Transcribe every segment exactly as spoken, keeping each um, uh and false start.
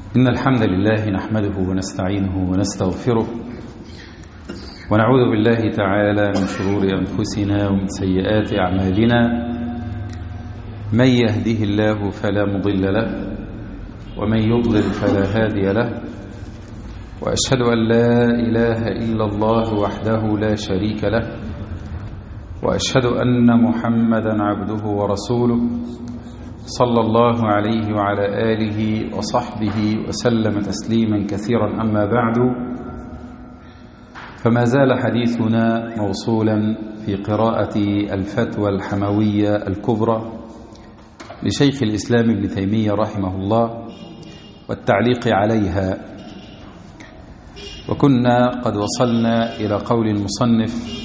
إن الحمد لله نحمده ونستعينه ونستغفره ونعوذ بالله تعالى من شرور أنفسنا ومن سيئات أعمالنا. من يهده الله فلا مضل له ومن يضلل فلا هادي له، وأشهد أن لا إله إلا الله وحده لا شريك له، وأشهد أن محمدا عبده ورسوله صلى الله عليه وعلى آله وصحبه وسلم تسليما كثيرا. أما بعد، فما زال حديثنا موصولا في قراءة الفتوى الحموية الكبرى لشيخ الإسلام ابن تيمية رحمه الله والتعليق عليها، وكنا قد وصلنا إلى قول المصنف: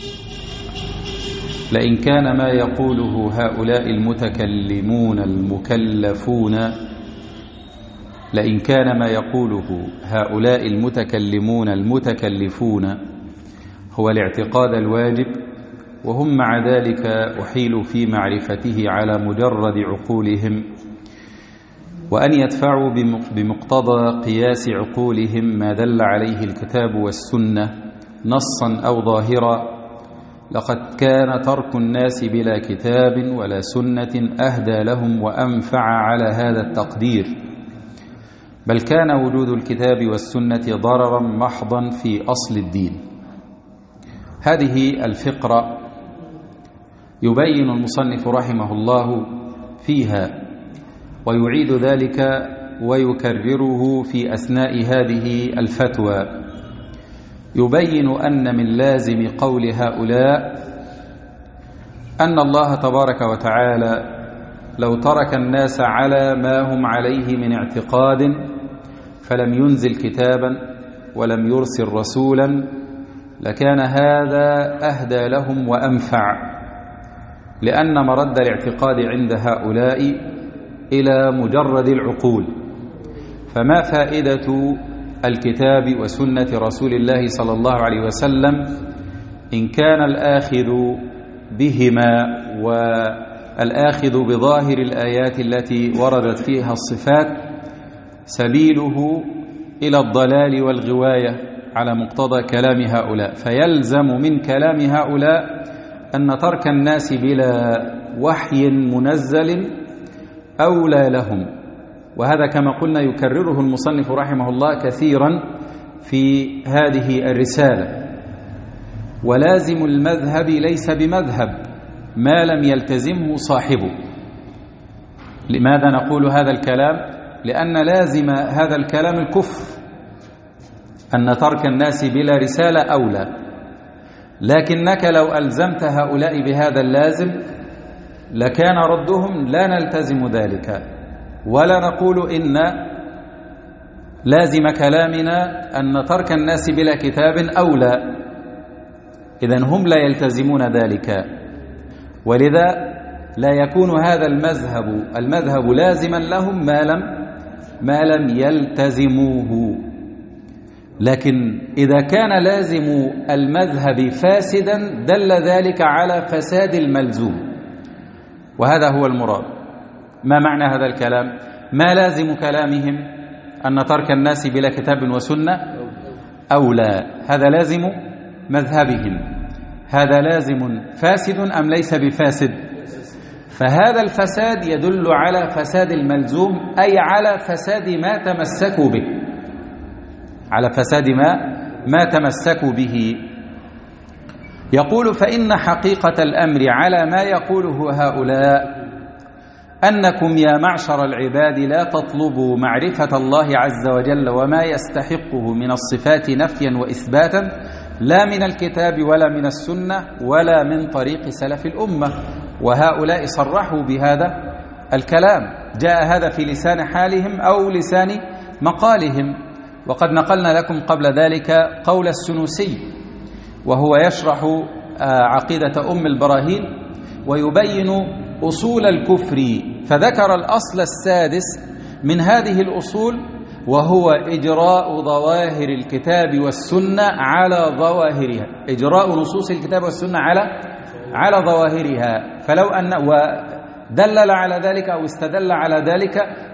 لئن كان ما يقوله هؤلاء المتكلمون المكلفون لئن كان ما يقوله هؤلاء المتكلمون المتكلفون هو الاعتقاد الواجب، وهم مع ذلك أحيلوا في معرفته على مجرد عقولهم، وأن يدفعوا بمقتضى قياس عقولهم ما دل عليه الكتاب والسنة نصا أو ظاهرا، لقد كان ترك الناس بلا كتاب ولا سنة أهدى لهم وأنفع على هذا التقدير، بل كان وجود الكتاب والسنة ضررا محضا في أصل الدين. هذه الفقرة يبين المصنف رحمه الله فيها ويعيد ذلك ويكرره في أثناء هذه الفتوى، يبين أن من لازم قول هؤلاء أن الله تبارك وتعالى لو ترك الناس على ما هم عليه من اعتقاد فلم ينزل كتابا ولم يرسل رسولا لكان هذا أهدى لهم وأنفع، لأن مرد الاعتقاد عند هؤلاء إلى مجرد العقول، فما فائدة الكتاب وسنة رسول الله صلى الله عليه وسلم إن كان الآخذ بهما والآخذ بظاهر الآيات التي وردت فيها الصفات سبيله إلى الضلال والغواية على مقتضى كلام هؤلاء. فيلزم من كلام هؤلاء أن ترك الناس بلا وحي منزل أولى لهم، وهذا كما قلنا يكرره المصنف رحمه الله كثيرا في هذه الرسالة. ولازم المذهب ليس بمذهب ما لم يلتزمه صاحبه. لماذا نقول هذا الكلام؟ لأن لازم هذا الكلام الكفر، أن ترك الناس بلا رسالة أولى، لكنك لو ألزمت هؤلاء بهذا اللازم لكان ردهم لا نلتزم ذلك، ولا نقول إن لازم كلامنا أن ترك الناس بلا كتاب أولى، إذن هم لا يلتزمون ذلك، ولذا لا يكون هذا المذهب المذهب لازما لهم ما لم ما لم يلتزموه. لكن إذا كان لازم المذهب فاسدا دل ذلك على فساد الملزوم، وهذا هو المراد. ما معنى هذا الكلام؟ ما لازم كلامهم أن ترك الناس بلا كتاب وسنة أولى، هذا لازم مذهبهم. هذا لازم فاسد أم ليس بفاسد؟ فهذا الفساد يدل على فساد الملزوم، أي على فساد ما تمسكوا به، على فساد ما ما تمسكوا به. يقول: فإن حقيقة الأمر على ما يقوله هؤلاء أنكم يا معشر العباد لا تطلبوا معرفة الله عز وجل وما يستحقه من الصفات نفيا وإثباتا، لا من الكتاب ولا من السنة ولا من طريق سلف الأمة. وهؤلاء صرحوا بهذا الكلام، جاء هذا في لسان حالهم أو لسان مقالهم. وقد نقلنا لكم قبل ذلك قول السنوسي وهو يشرح عقيدة أم البراهين ويبين أصول الكفر، فذكر الأصل السادس من هذه الأصول وهو إجراء ظواهر الكتاب والسنة على ظواهرها، إجراء نصوص الكتاب والسنة على على ظواهرها. فلو أن ودلل على ذلك أو استدل على ذلك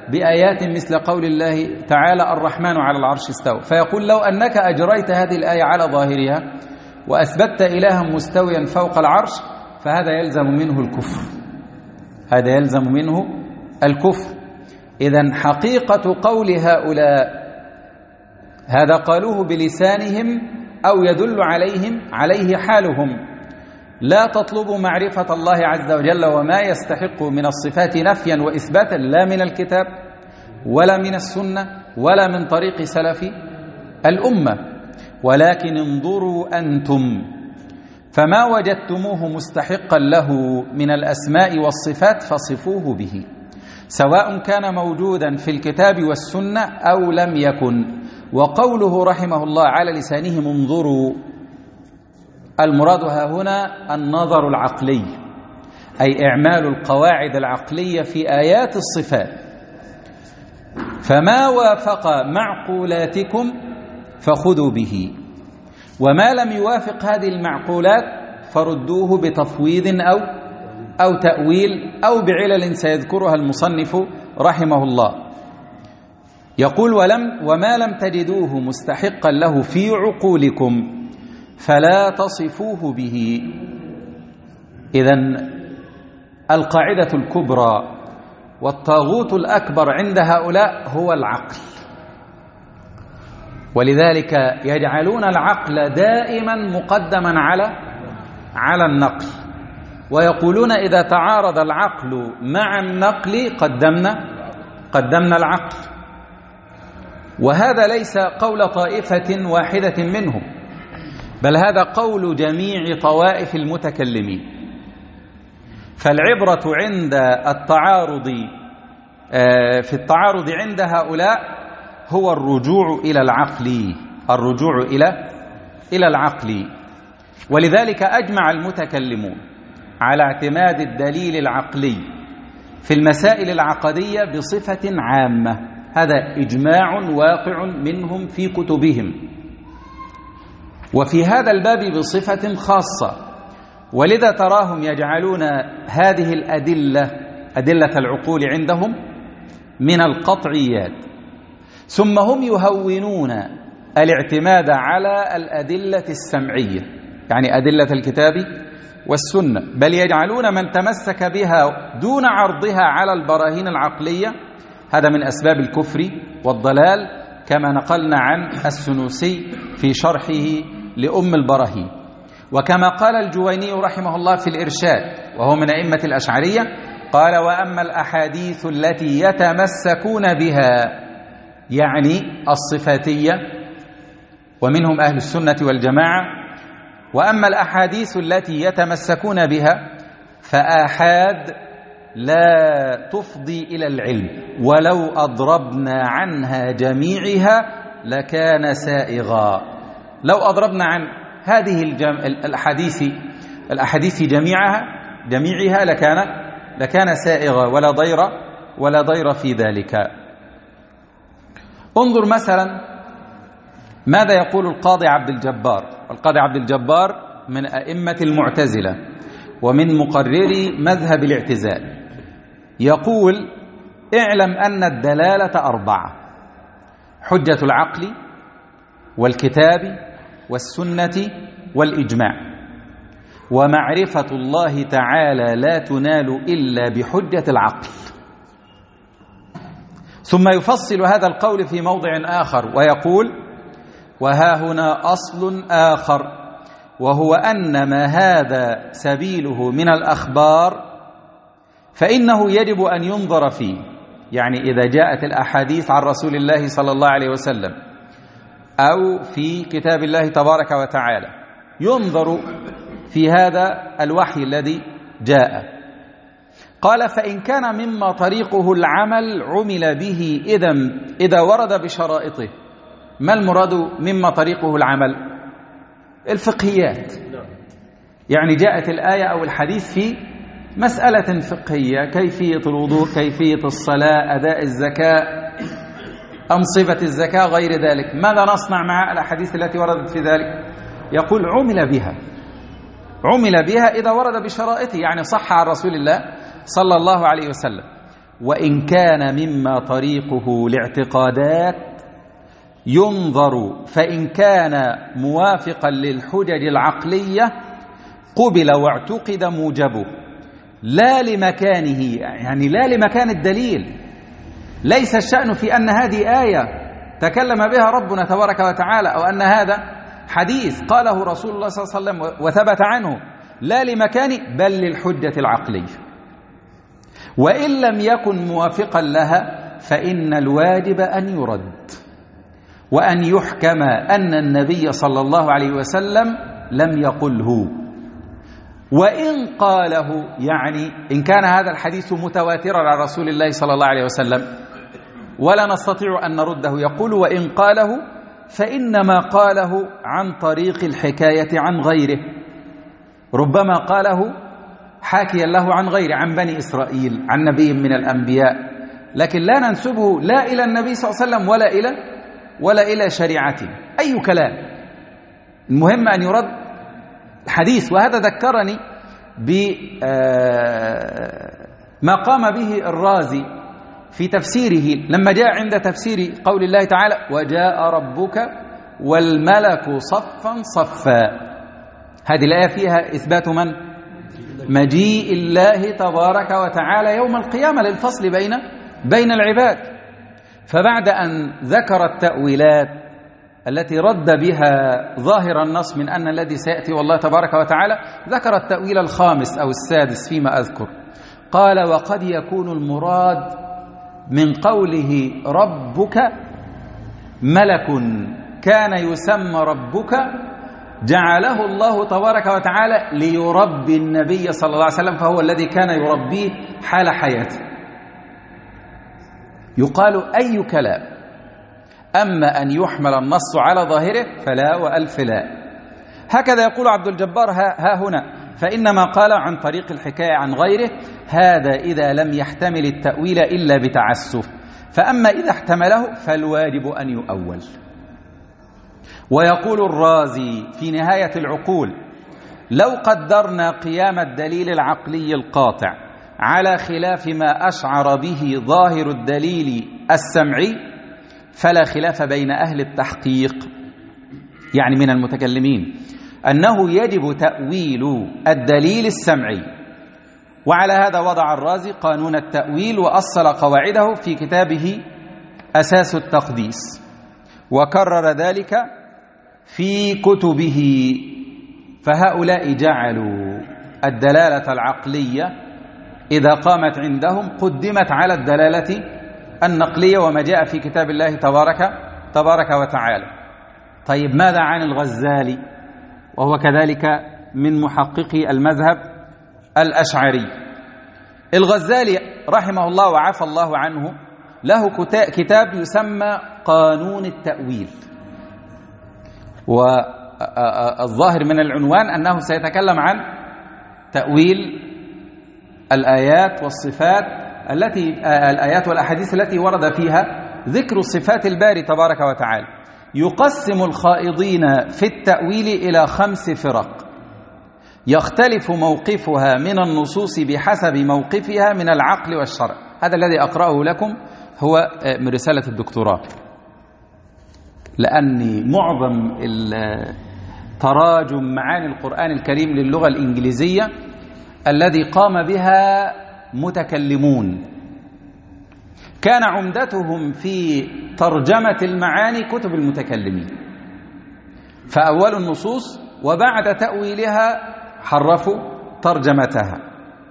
بآيات مثل قول الله تعالى الرحمن على العرش استوى، فيقول لو أنك أجريت هذه الآية على ظاهرها وأثبتت إلها مستويا فوق العرش فهذا يلزم منه الكفر، هذا يلزم منه الكفر. إذن حقيقة قول هؤلاء هذا قالوه بلسانهم أو يدل عليهم عليه حالهم. لا تطلبوا معرفة الله عز وجل وما يستحق من الصفات نفيا وإثباتا لا من الكتاب ولا من السنة ولا من طريق سلف الأمة، ولكن انظروا أنتم فما وجدتموه مستحقا له من الأسماء والصفات فصفوه به، سواء كان موجودا في الكتاب والسنة أو لم يكن. وقوله رحمه الله على لسانهم انظروا، المراد ها هنا النظر العقلي، أي إعمال القواعد العقلية في آيات الصفات، فما وافق معقولاتكم فخذوا به، وما لم يوافق هذه المعقولات فردوه بتفويض أو أو تأويل أو بعلل سيذكرها المصنف رحمه الله. يقول ولم وما لم تجدوه مستحقا له في عقولكم فلا تصفوه به. إذن القاعدة الكبرى والطاغوت الأكبر عند هؤلاء هو العقل، ولذلك يجعلون العقل دائما مقدما على على النقل، ويقولون إذا تعارض العقل مع النقل قدمنا قدمنا العقل. وهذا ليس قول طائفة واحدة منهم، بل هذا قول جميع طوائف المتكلمين. فالعبرة عند التعارض في التعارض عند هؤلاء هو الرجوع إلى العقل، الرجوع إلى إلى العقل. ولذلك أجمع المتكلمون على اعتماد الدليل العقلي في المسائل العقدية بصفة عامة، هذا إجماع واقع منهم في كتبهم، وفي هذا الباب بصفة خاصة. ولذا تراهم يجعلون هذه الأدلة أدلة العقول عندهم من القطعيات، ثم هم يهونون الاعتماد على الأدلة السمعية، يعني أدلة الكتاب والسنة، بل يجعلون من تمسك بها دون عرضها على البراهين العقلية هذا من أسباب الكفر والضلال، كما نقلنا عن السنوسي في شرحه لأم البراهين. وكما قال الجويني رحمه الله في الإرشاد وهو من أئمة الأشعرية، قال وأما الأحاديث التي يتمسكون بها، يعني الصفاتية ومنهم أهل السنة والجماعة، وأما الأحاديث التي يتمسكون بها فآحاد لا تفضي إلى العلم، ولو أضربنا عنها جميعها لكان سائغا. لو أضربنا عن هذه الأحاديث الأحاديث جميعها جميعها لكان لكان سائغا ولا ضير ولا ضير في ذلك. انظر مثلا ماذا يقول القاضي عبد الجبار. القاضي عبد الجبار من أئمة المعتزلة ومن مقرري مذهب الاعتزال، يقول اعلم أن الدلالة أربعة: حجة العقل والكتاب والسنة والإجماع، ومعرفة الله تعالى لا تنال إلا بحجة العقل. ثم يفصل هذا القول في موضع آخر ويقول وها هنا أصل آخر، وهو أن ما هذا سبيله من الأخبار فإنه يجب أن ينظر فيه، يعني إذا جاءت الأحاديث عن رسول الله صلى الله عليه وسلم أو في كتاب الله تبارك وتعالى ينظر في هذا الوحي الذي جاء. قال فإن كان مما طريقه العمل عمل به إذا إذا ورد بشرائطه. ما المراد مما طريقه العمل؟ الفقهيات، يعني جاءت الآية أو الحديث في مسألة فقهية، كيفية الوضوء، كيفية الصلاة، أداء الزكاة، أنصبة الزكاة، غير ذلك. ماذا نصنع مع الأحاديث التي وردت في ذلك؟ يقول عمل بها عمل بها إذا ورد بشرائطه، يعني صح عن رسول الله صلى الله عليه وسلم. وإن كان مما طريقه الاعتقادات ينظر، فإن كان موافقا للحجج العقلية قبل واعتقد موجبه، لا لمكانه، يعني لا لمكان الدليل. ليس الشأن في أن هذه آية تكلم بها ربنا تبارك وتعالى، أو أن هذا حديث قاله رسول الله صلى الله عليه وسلم وثبت عنه، لا لمكانه بل للحجة العقلية. وإن لم يكن موافقا لها فإن الواجب أن يرد، وأن يحكم أن النبي صلى الله عليه وسلم لم يقله. وإن قاله، يعني إن كان هذا الحديث متواترا عن رسول الله صلى الله عليه وسلم ولا نستطيع أن نرده، يقول وإن قاله فإنما قاله عن طريق الحكاية عن غيره، ربما قاله حاكيا له عن غيره، عن بني إسرائيل، عن نبي من الأنبياء، لكن لا ننسبه لا إلى النبي صلى الله عليه وسلم ولا إلى ولا إلى شريعته، أي كلام. المهم أن يرد الحديث. وهذا ذكرني بما قام به الرازي في تفسيره لما جاء عند تفسير قول الله تعالى وجاء ربك والملك صفا صفا. هذه الآية فيها إثبات من؟ مجيء الله تبارك وتعالى يوم القيامة للفصل بين بين العباد. فبعد أن ذكر التأويلات التي رد بها ظاهر النص من أن الذي سيأتي والله تبارك وتعالى، ذكر التأويل الخامس أو السادس فيما أذكر. قال وقد يكون المراد من قوله ربك ملك كان يسمى ربك، جعله الله تبارك وتعالى ليربي النبي صلى الله عليه وسلم، فهو الذي كان يربيه حال حياته. يقال أي كلام، أما أن يحمل النص على ظاهره فلا وألف لا. هكذا يقول عبد الجبار ها, ها هنا فإنما قال عن طريق الحكاية عن غيره، هذا إذا لم يحتمل التأويل إلا بتعسف، فأما إذا احتمله فالواجب أن يؤول. ويقول الرازي في نهاية العقول لو قدرنا قيام الدليل العقلي القاطع على خلاف ما أشعر به ظاهر الدليل السمعي فلا خلاف بين أهل التحقيق، يعني من المتكلمين، أنه يجب تأويل الدليل السمعي. وعلى هذا وضع الرازي قانون التأويل وأصل قواعده في كتابه أساس التقديس، وكرر ذلك في كتبه. فهؤلاء جعلوا الدلالة العقلية إذا قامت عندهم قدمت على الدلالة النقلية وما جاء في كتاب الله تبارك تبارك وتعالى. طيب ماذا عن الغزالي وهو كذلك من محققي المذهب الأشعري؟ الغزالي رحمه الله وعفى الله عنه له كتاب يسمى قانون التأويل، والظاهر من العنوان أنه سيتكلم عن تأويل الآيات والصفات التي الآيات والأحاديث التي ورد فيها ذكر صفات الباري تبارك وتعالى. يقسم الخائضين في التأويل إلى خمس فرق يختلف موقفها من النصوص بحسب موقفها من العقل والشرع. هذا الذي أقرأه لكم هو من رسالة الدكتوراه، لأني معظم تراجم معاني القرآن الكريم للغة الإنجليزية الذي قام بها متكلمون كان عمدتهم في ترجمة المعاني كتب المتكلمين، فأول النصوص وبعد تأويلها حرفوا ترجمتها.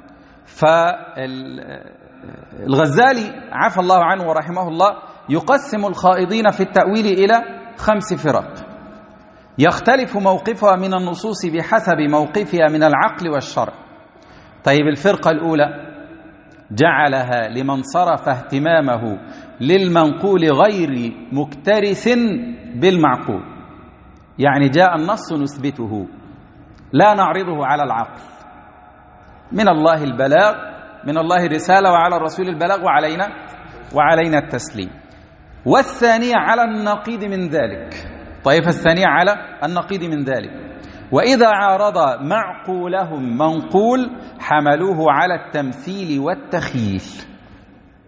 فالغزالي عفى الله عنه ورحمه الله يقسم الخائضين في التأويل إلى خمس فرق يختلف موقفها من النصوص بحسب موقفها من العقل والشرع. طيب الفرقة الأولى جعلها لمن صرف اهتمامه للمنقول غير مكترث بالمعقول، يعني جاء النص نثبته لا نعرضه على العقل، من الله البلاغ، من الله الرسالة، وعلى الرسول البلاغ، وعلينا وعلينا التسليم. والثانية على النقيض من ذلك، طيب الثانية على النقيض من ذلك، وإذا عارض معقولهم منقول حملوه على التمثيل والتخييل.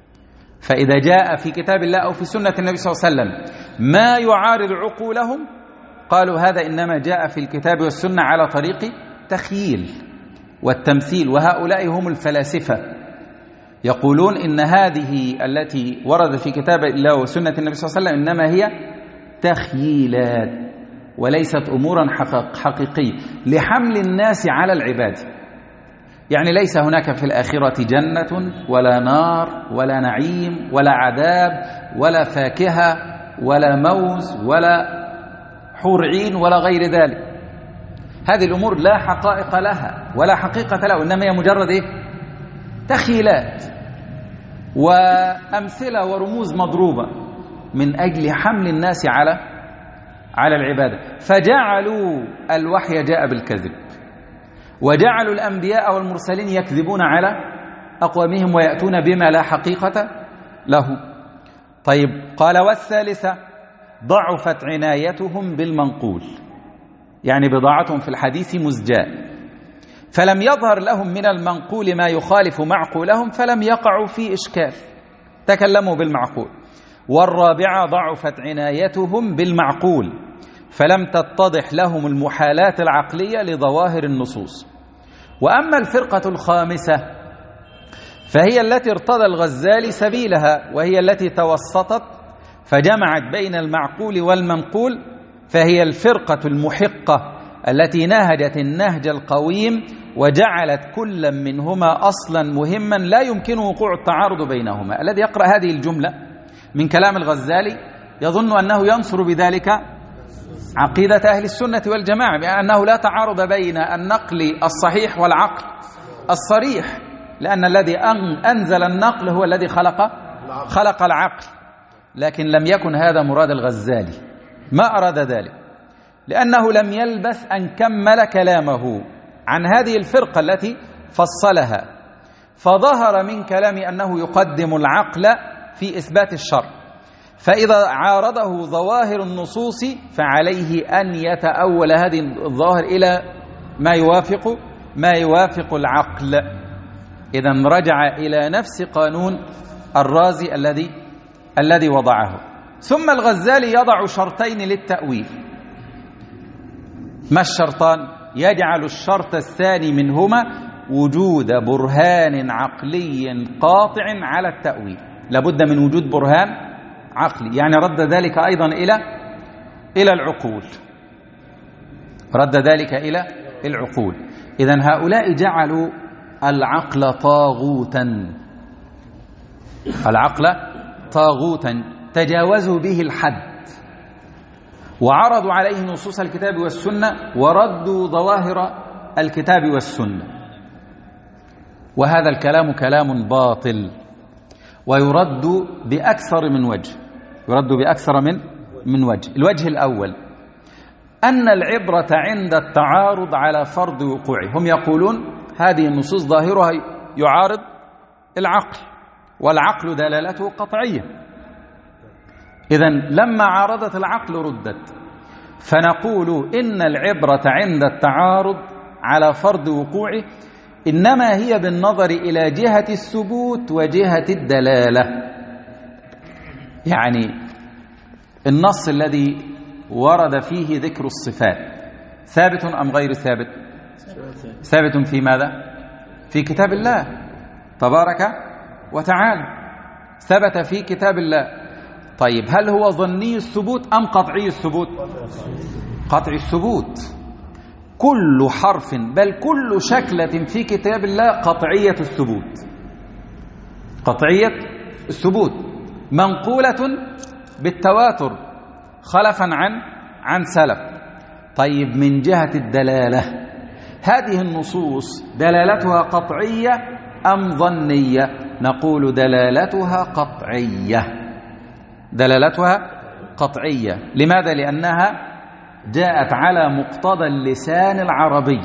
فإذا جاء في كتاب الله أو في سنة النبي صلى الله عليه وسلم ما يعارض عقولهم قالوا هذا إنما جاء في الكتاب والسنة على طريق تخييل والتمثيل. وهؤلاء هم الفلاسفة، يقولون إن هذه التي وردت في كتاب الله وسنة النبي صلى الله عليه وسلم إنما هي تخييلات وليست أمورا حقيقية لحمل الناس على العباد. يعني ليس هناك في الآخرة جنة ولا نار ولا نعيم ولا عذاب ولا فاكهة ولا موز ولا حور عين ولا غير ذلك. هذه الأمور لا حقائق لها ولا حقيقة لها، إنما هي مجرد إيه؟ تخيلات وأمثلة ورموز مضروبة من أجل حمل الناس على على العبادة. فجعلوا الوحي جاء بالكذب، وجعلوا الأنبياء والمرسلين يكذبون على أقوامهم ويأتون بما لا حقيقة له. طيب قال والثالثة ضعفت عنايتهم بالمنقول، يعني بضاعتهم في الحديث مزجاة، فلم يظهر لهم من المنقول ما يخالف معقولهم فلم يقعوا في إشكال، تكلموا بالمعقول. والرابعة ضعفت عنايتهم بالمعقول فلم تتضح لهم المحالات العقلية لظواهر النصوص. وأما الفرقة الخامسة فهي التي ارتضى الغزالي سبيلها، وهي التي توسطت فجمعت بين المعقول والمنقول، فهي الفرقة المحقة التي نهجت النهج القويم وجعلت كل منهما أصلا مهما لا يمكن وقوع التعارض بينهما. الذي يقرأ هذه الجملة من كلام الغزالي يظن أنه ينصر بذلك عقيدة أهل السنة والجماعة، بأنه لا تعارض بين النقل الصحيح والعقل الصريح، لأن الذي أنزل النقل هو الذي خلق خلق العقل. لكن لم يكن هذا مراد الغزالي، ما أراد ذلك، لأنه لم يلبث أن كمل كلامه عن هذه الفرقة التي فصلها، فظهر من كلام أنه يقدم العقل في إثبات الشرع، فإذا عارضه ظواهر النصوص فعليه أن يتأول هذه الظواهر إلى ما يوافق ما يوافق العقل. إذن رجع إلى نفس قانون الرازي الذي الذي وضعه. ثم الغزالي يضع شرطين للتأويل. ما الشرطان؟ يجعل الشرط الثاني منهما وجود برهان عقلي قاطع على التأويل، لابد من وجود برهان عقلي، يعني رد ذلك أيضا إلى إلى العقول، رد ذلك إلى العقول. إذن هؤلاء جعلوا العقل طاغوتا، العقل طاغوتا تجاوزوا به الحد، وعرضوا عليه نصوص الكتاب والسنة وردوا ظواهر الكتاب والسنة. وهذا الكلام كلام باطل، ويرد بأكثر من وجه، يرد بأكثر من من وجه. الوجه الأول أن العبرة عند التعارض على فرض وقوعه. هم يقولون هذه النصوص ظاهرها يعارض العقل، والعقل دلالته قطعية، إذن لما عارضت العقل ردت. فنقول إن العبرة عند التعارض على فرض وقوعه إنما هي بالنظر إلى جهة الثبوت وجهة الدلالة. يعني النص الذي ورد فيه ذكر الصفات ثابت أم غير ثابت؟ ثابت في ماذا؟ في كتاب الله تبارك وتعالى، ثبت في كتاب الله. طيب هل هو ظني الثبوت أم قطعي الثبوت؟ قطعي الثبوت. كل حرف بل كل شكلة في كتاب الله قطعية الثبوت، قطعية الثبوت، منقولة بالتواتر خلفا عن عن سلف. طيب من جهة الدلالة، هذه النصوص دلالتها قطعية أم ظنية؟ نقول دلالتها قطعية، دلالتها قطعية. لماذا؟ لأنها جاءت على مقتضى اللسان العربي،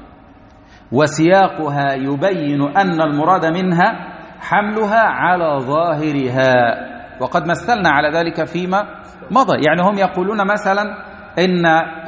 وسياقها يبين أن المراد منها حملها على ظاهرها، وقد مثلنا على ذلك فيما مضى. يعني هم يقولون مثلا إن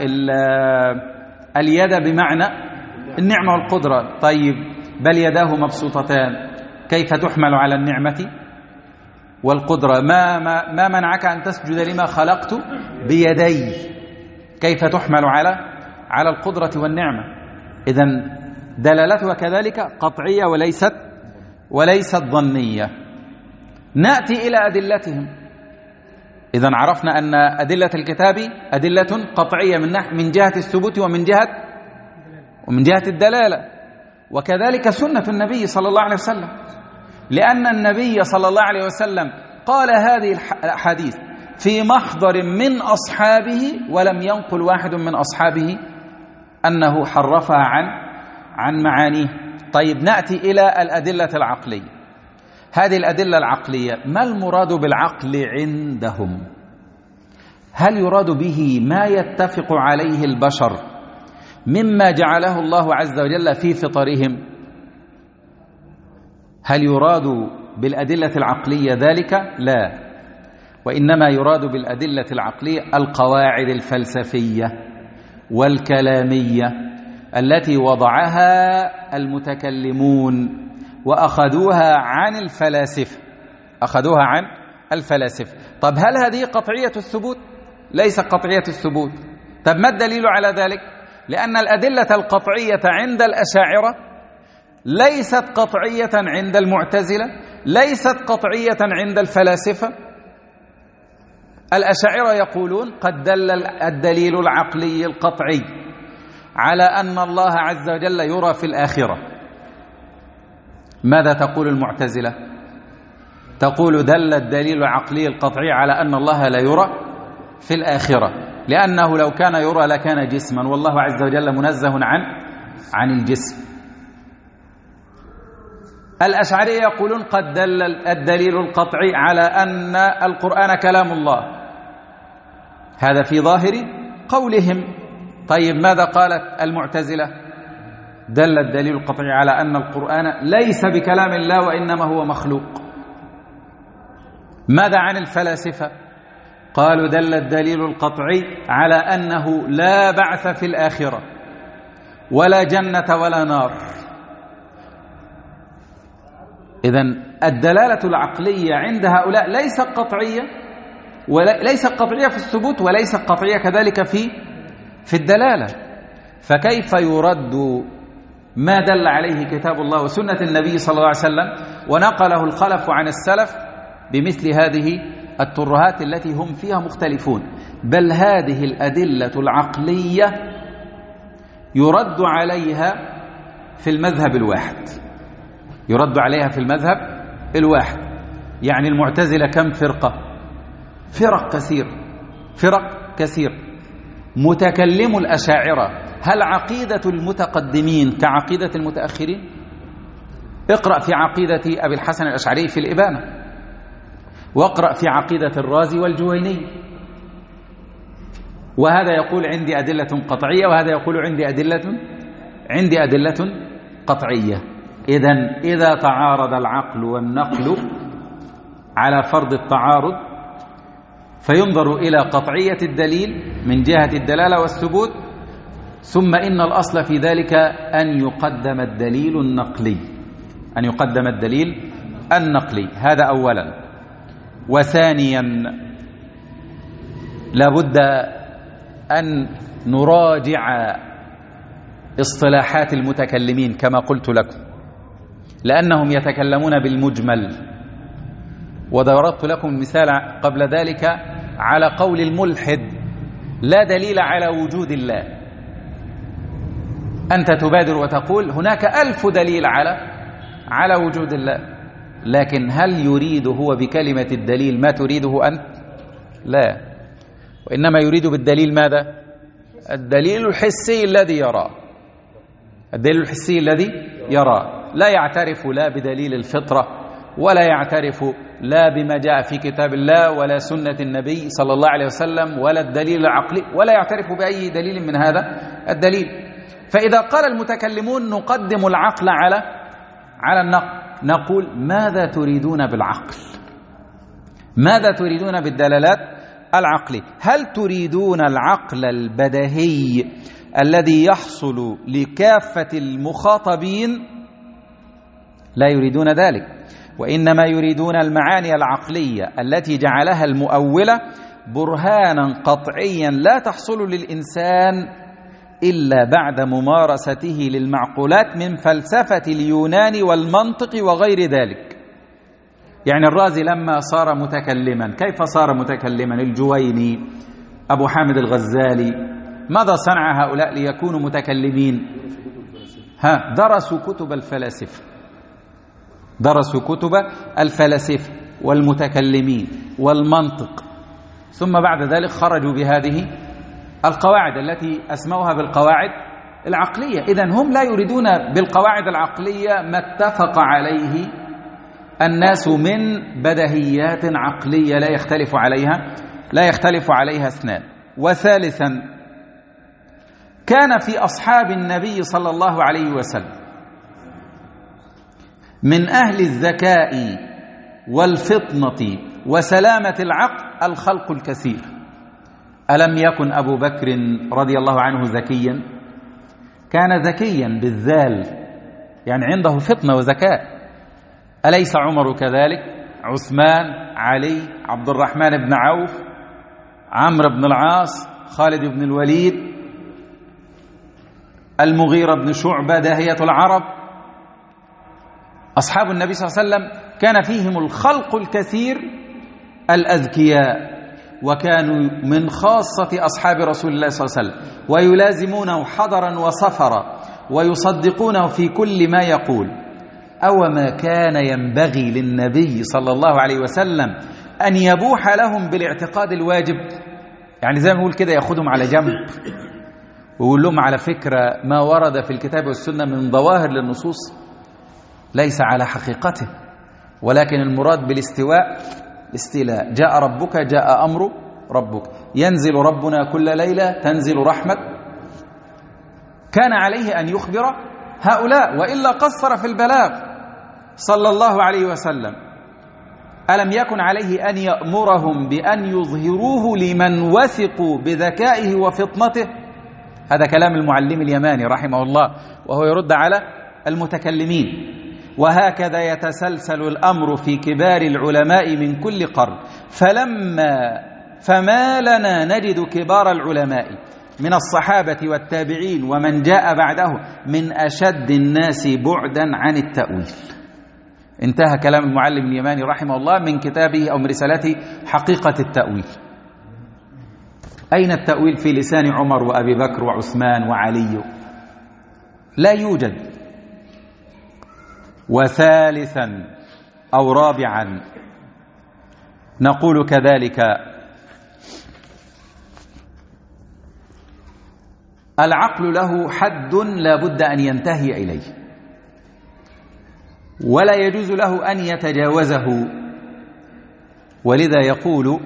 اليد بمعنى النعمة والقدرة. طيب بل يداه مبسوطتان، كيف تحمل على النعمة والقدرة. ما, ما, ما منعك أن تسجد لما خلقت بيدي؟ كيف تحمل على على القدرة والنعمة؟ إذن دلالتها كذلك قطعية وليست وليست ظنية. نأتي إلى أدلتهم. إذن عرفنا أن أدلة الكتاب أدلة قطعية من من جهة الثبوت ومن جهة ومن جهة الدلالة، وكذلك سنة النبي صلى الله عليه وسلم، لأن النبي صلى الله عليه وسلم قال هذه الحديث في محضر من أصحابه، ولم ينقل واحد من أصحابه أنه حرفها عن عن معانيه. طيب نأتي إلى الأدلة العقلية. هذه الأدلة العقلية ما المراد بالعقل عندهم؟ هل يراد به ما يتفق عليه البشر مما جعله الله عز وجل في فطرهم؟ هل يراد بالأدلة العقلية ذلك؟ لا، وإنما يراد بالأدلة العقلية القواعد الفلسفية والكلامية التي وضعها المتكلمون وأخذوها عن الفلاسفة أخذوها عن الفلاسفة. طب هل هذه قطعية الثبوت؟ ليس قطعية الثبوت. طب ما الدليل على ذلك؟ لأن الأدلة القطعية عند الأشاعرة ليست قطعية عند المعتزلة، ليست قطعية عند الفلاسفة. الأشاعرة يقولون قد دل الدليل العقلي القطعي على أن الله عز وجل يرى في الآخرة. ماذا تقول المعتزلة؟ تقول دل الدليل العقلي القطعي على أن الله لا يرى في الآخرة، لأنه لو كان يرى لكان جسما، والله عز وجل منزه عن عن الجسم. الأشعرية يقولون قد دل الدليل القطعي على أن القرآن كلام الله، هذا في ظاهر قولهم. طيب ماذا قالت المعتزلة؟ دل الدليل القطعي على أن القرآن ليس بكلام الله وإنما هو مخلوق. ماذا عن الفلاسفة؟ قالوا دل الدليل القطعي على أنه لا بعث في الآخرة ولا جنة ولا نار. إذن الدلالة العقلية عند هؤلاء ليست قطعية، وليست قطعية في الثبوت، وليست قطعية كذلك في في الدلالة. فكيف يرد ما دل عليه كتاب الله وسنة النبي صلى الله عليه وسلم ونقله الخلف عن السلف بمثل هذه الترهات التي هم فيها مختلفون؟ بل هذه الأدلة العقلية يرد عليها في المذهب الواحد، يرد عليها في المذهب الواحد. يعني المعتزلة كم فرقة؟ فرق كثير، فرق كثير. متكلم الأشاعرة هل عقيدة المتقدمين كعقيدة المتأخرين؟ اقرأ في عقيدة أبي الحسن الأشعري في الإبانة، واقرأ في عقيدة الرازي والجويني، وهذا يقول عندي أدلة قطعية وهذا يقول عندي أدلة عندي أدلة قطعية. إذن إذا تعارض العقل والنقل على فرض التعارض فينظر إلى قطعية الدليل من جهة الدلالة والثبوت، ثم إن الأصل في ذلك أن يقدم الدليل النقلي، أن يقدم الدليل النقلي. هذا أولا. وثانيا لابد أن نراجع اصطلاحات المتكلمين كما قلت لكم، لأنهم يتكلمون بالمجمل. وضربت لكم مثال قبل ذلك على قول الملحد لا دليل على وجود الله. أنت تبادر وتقول هناك ألف دليل على على وجود الله، لكن هل يريد هو بكلمة الدليل ما تريده أنت؟ لا، وإنما يريد بالدليل ماذا؟ الدليل الحسي الذي يراه، الدليل الحسي الذي يراه. لا يعترف لا بدليل الفطرة، ولا يعترف لا بما جاء في كتاب الله ولا سنة النبي صلى الله عليه وسلم ولا الدليل العقلي، ولا يعترف بأي دليل من هذا الدليل. فإذا قال المتكلمون نقدم العقل على على النقل، نقول ماذا تريدون بالعقل؟ ماذا تريدون بالدلالات العقلية؟ هل تريدون العقل البديهي الذي يحصل لكافة المخاطبين؟ لا يريدون ذلك، وإنما يريدون المعاني العقلية التي جعلها المؤولة برهانا قطعيا لا تحصل للإنسان إلا بعد ممارسته للمعقولات من فلسفة اليونان والمنطق وغير ذلك. يعني الرازي لما صار متكلما، كيف صار متكلما؟ الجويني، أبو حامد الغزالي، ماذا صنع هؤلاء ليكونوا متكلمين؟ ها درسوا كتب الفلاسفة، درسوا كتب الفلاسفة والمتكلمين والمنطق، ثم بعد ذلك خرجوا بهذه القواعد التي أسموها بالقواعد العقلية. إذن هم لا يريدون بالقواعد العقلية ما اتفق عليه الناس من بدهيات عقلية لا يختلف عليها لا يختلف عليها اثنان. وثالثا، كان في أصحاب النبي صلى الله عليه وسلم من أهل الذكاء والفطنة وسلامة العقل الخلق الكثير. ألم يكن أبو بكر رضي الله عنه ذكيا؟ كان ذكيا بالذال، يعني عنده فطنة وذكاء. أليس عمر كذلك؟ عثمان، علي، عبد الرحمن بن عوف، عمرو بن العاص، خالد بن الوليد، المغيرة بن شعبة، داهية العرب. أصحاب النبي صلى الله عليه وسلم كان فيهم الخلق الكثير الأذكياء، وكانوا من خاصة أصحاب رسول الله صلى الله عليه وسلم، ويلازمونه حضرا وسفرا ويصدقونه في كل ما يقول. أو ما كان ينبغي للنبي صلى الله عليه وسلم أن يبوح لهم بالاعتقاد الواجب؟ يعني زي ما يقول كده، يأخذهم على جنب ويقول لهم على فكرة ما ورد في الكتاب والسنة من ظواهر للنصوص ليس على حقيقته، ولكن المراد بالاستواء الاستيلاء. جاء ربك، جاء أمر ربك، ينزل ربنا كل ليلة، تنزل رحمة. كان عليه أن يخبر هؤلاء، وإلا قصر في البلاغ صلى الله عليه وسلم. ألم يكن عليه أن يأمرهم بأن يظهروه لمن وثقوا بذكائه وفطنته؟ هذا كلام المعلم اليماني رحمه الله، وهو يرد على المتكلمين. وهكذا يتسلسل الأمر في كبار العلماء من كل قرن. فلما فما لنا نجد كبار العلماء من الصحابة والتابعين ومن جاء بعده من أشد الناس بعدا عن التأويل. انتهى كلام المعلم اليماني رحمه الله من كتابه أو من رسالته حقيقة التأويل. أين التأويل في لسان عمر وأبي بكر وعثمان وعلي؟ لا يوجد. وثالثا أو رابعا، نقول كذلك العقل له حد لا بد أن ينتهي إليه، ولا يجوز له أن يتجاوزه. ولذا يقول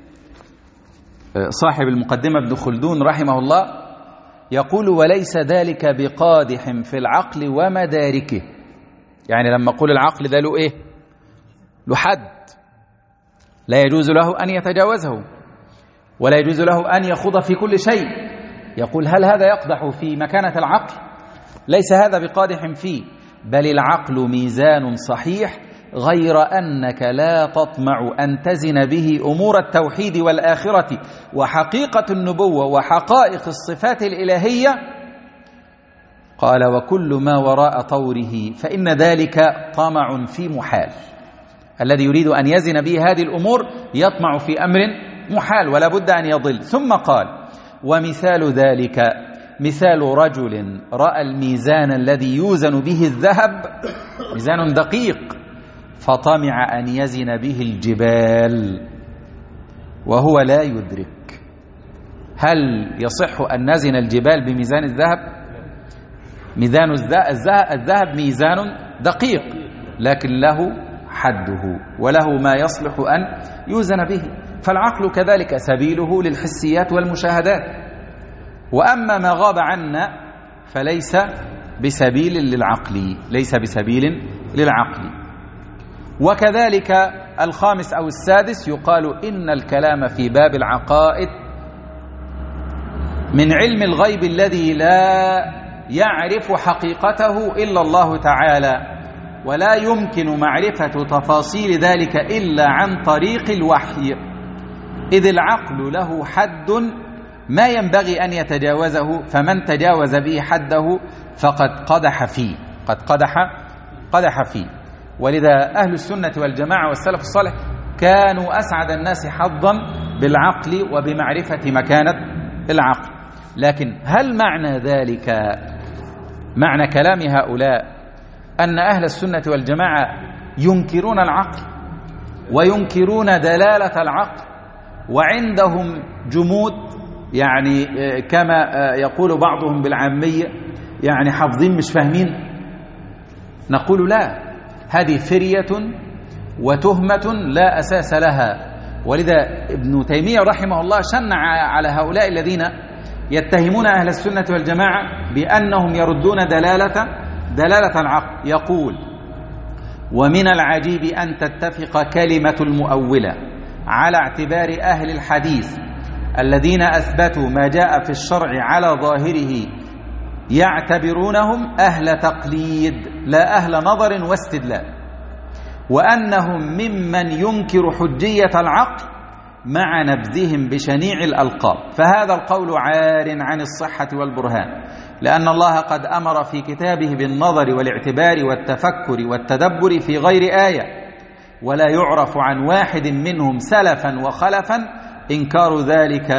صاحب المقدمة ابن خلدون رحمه الله، يقول وليس ذلك بقادح في العقل ومداركه. يعني لما أقول العقل ده له إيه؟ له حد لا يجوز له أن يتجاوزه، ولا يجوز له أن يخوض في كل شيء. يقول هل هذا يقدح في مكانة العقل؟ ليس هذا بقادح فيه، بل العقل ميزان صحيح، غير أنك لا تطمع أن تزن به أمور التوحيد والآخرة وحقيقة النبوة وحقائق الصفات الإلهية. قال وكل ما وراء طوره فإن ذلك طمع في محال. الذي يريد أن يزن به هذه الأمور يطمع في أمر محال ولا بد أن يضل. ثم قال ومثال ذلك مثال رجل رأى الميزان الذي يوزن به الذهب، ميزان دقيق، فطمع أن يزن به الجبال وهو لا يدرك. هل يصح أن نزن الجبال بميزان الذهب؟ ميزان الذهب ميزان دقيق، لكن له حده وله ما يصلح أن يوزن به. فالعقل كذلك سبيله للحسيات والمشاهدات، وأما ما غاب عنا فليس بسبيل للعقل، ليس بسبيل للعقل. وكذلك الخامس أو السادس، يقال إن الكلام في باب العقائد من علم الغيب الذي لا يعرف حقيقته إلا الله تعالى، ولا يمكن معرفة تفاصيل ذلك إلا عن طريق الوحي، إذ العقل له حد ما ينبغي أن يتجاوزه، فمن تجاوز به حده فقد قدح فيه قد قدح قدح فيه. ولذا أهل السنة والجماعة والسلف الصالح كانوا أسعد الناس حظا بالعقل وبمعرفة مكانة العقل. لكن هل معنى ذلك، معنى كلام هؤلاء، أن أهل السنة والجماعة ينكرون العقل وينكرون دلالة العقل وعندهم جمود، يعني كما يقول بعضهم بالعامية يعني حافظين مش فاهمين؟ نقول لا، هذه فرية وتهمة لا أساس لها. ولذا ابن تيمية رحمه الله شنع على هؤلاء الذين يتهمون أهل السنة والجماعة بأنهم يردون دلالة دلالة العقل، يقول: ومن العجيب أن تتفق كلمة المؤولة على اعتبار أهل الحديث الذين أثبتوا ما جاء في الشرع على ظاهره، يعتبرونهم أهل تقليد لا أهل نظر واستدلال، وأنهم ممن ينكر حجية العقل مع نبذهم بشنيع الألقاب. فهذا القول عار عن الصحة والبرهان، لأن الله قد أمر في كتابه بالنظر والاعتبار والتفكر والتدبر في غير آية، ولا يعرف عن واحد منهم سلفا وخلفا إنكار ذلك.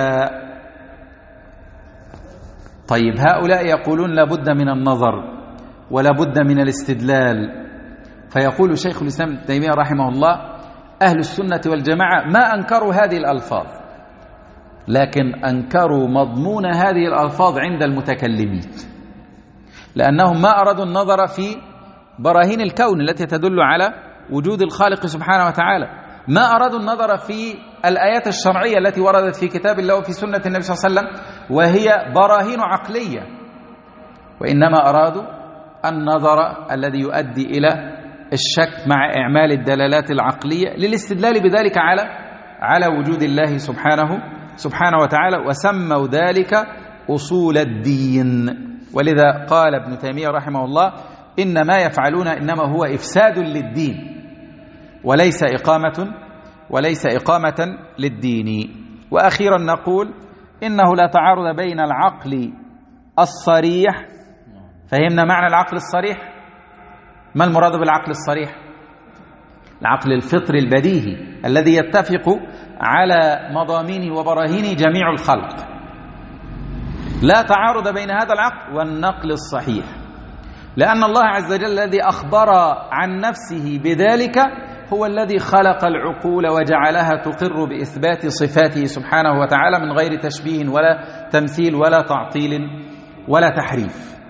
طيب هؤلاء يقولون لابد من النظر ولابد من الاستدلال، فيقول شيخ الإسلام ابن تيمية رحمه الله: أهل السنة والجماعة ما أنكروا هذه الألفاظ، لكن أنكروا مضمون هذه الألفاظ عند المتكلمين، لأنهم ما أرادوا النظر في براهين الكون التي تدل على وجود الخالق سبحانه وتعالى، ما أرادوا النظر في الآيات الشرعية التي وردت في كتاب الله وفي سنة النبي صلى الله عليه وسلم وهي براهين عقلية، وإنما أرادوا النظر الذي يؤدي إلى الشك مع إعمال الدلالات العقلية للاستدلال بذلك على على وجود الله سبحانه سبحانه وتعالى، وسموا ذلك أصول الدين. ولذا قال ابن تيمية رحمه الله: إن ما يفعلون إنما هو إفساد للدين وليس إقامة وليس إقامة للدين. وأخيرا نقول إنه لا تعارض بين العقل الصريح، فهمنا معنى العقل الصريح؟ ما المراد بالعقل الصريح؟ العقل الفطري البديهي الذي يتفق على مضامين وبراهين جميع الخلق. لا تعارض بين هذا العقل والنقل الصحيح، لأن الله عز وجل الذي أخبر عن نفسه بذلك هو الذي خلق العقول وجعلها تقر بإثبات صفاته سبحانه وتعالى من غير تشبيه ولا تمثيل ولا تعطيل ولا تحريف.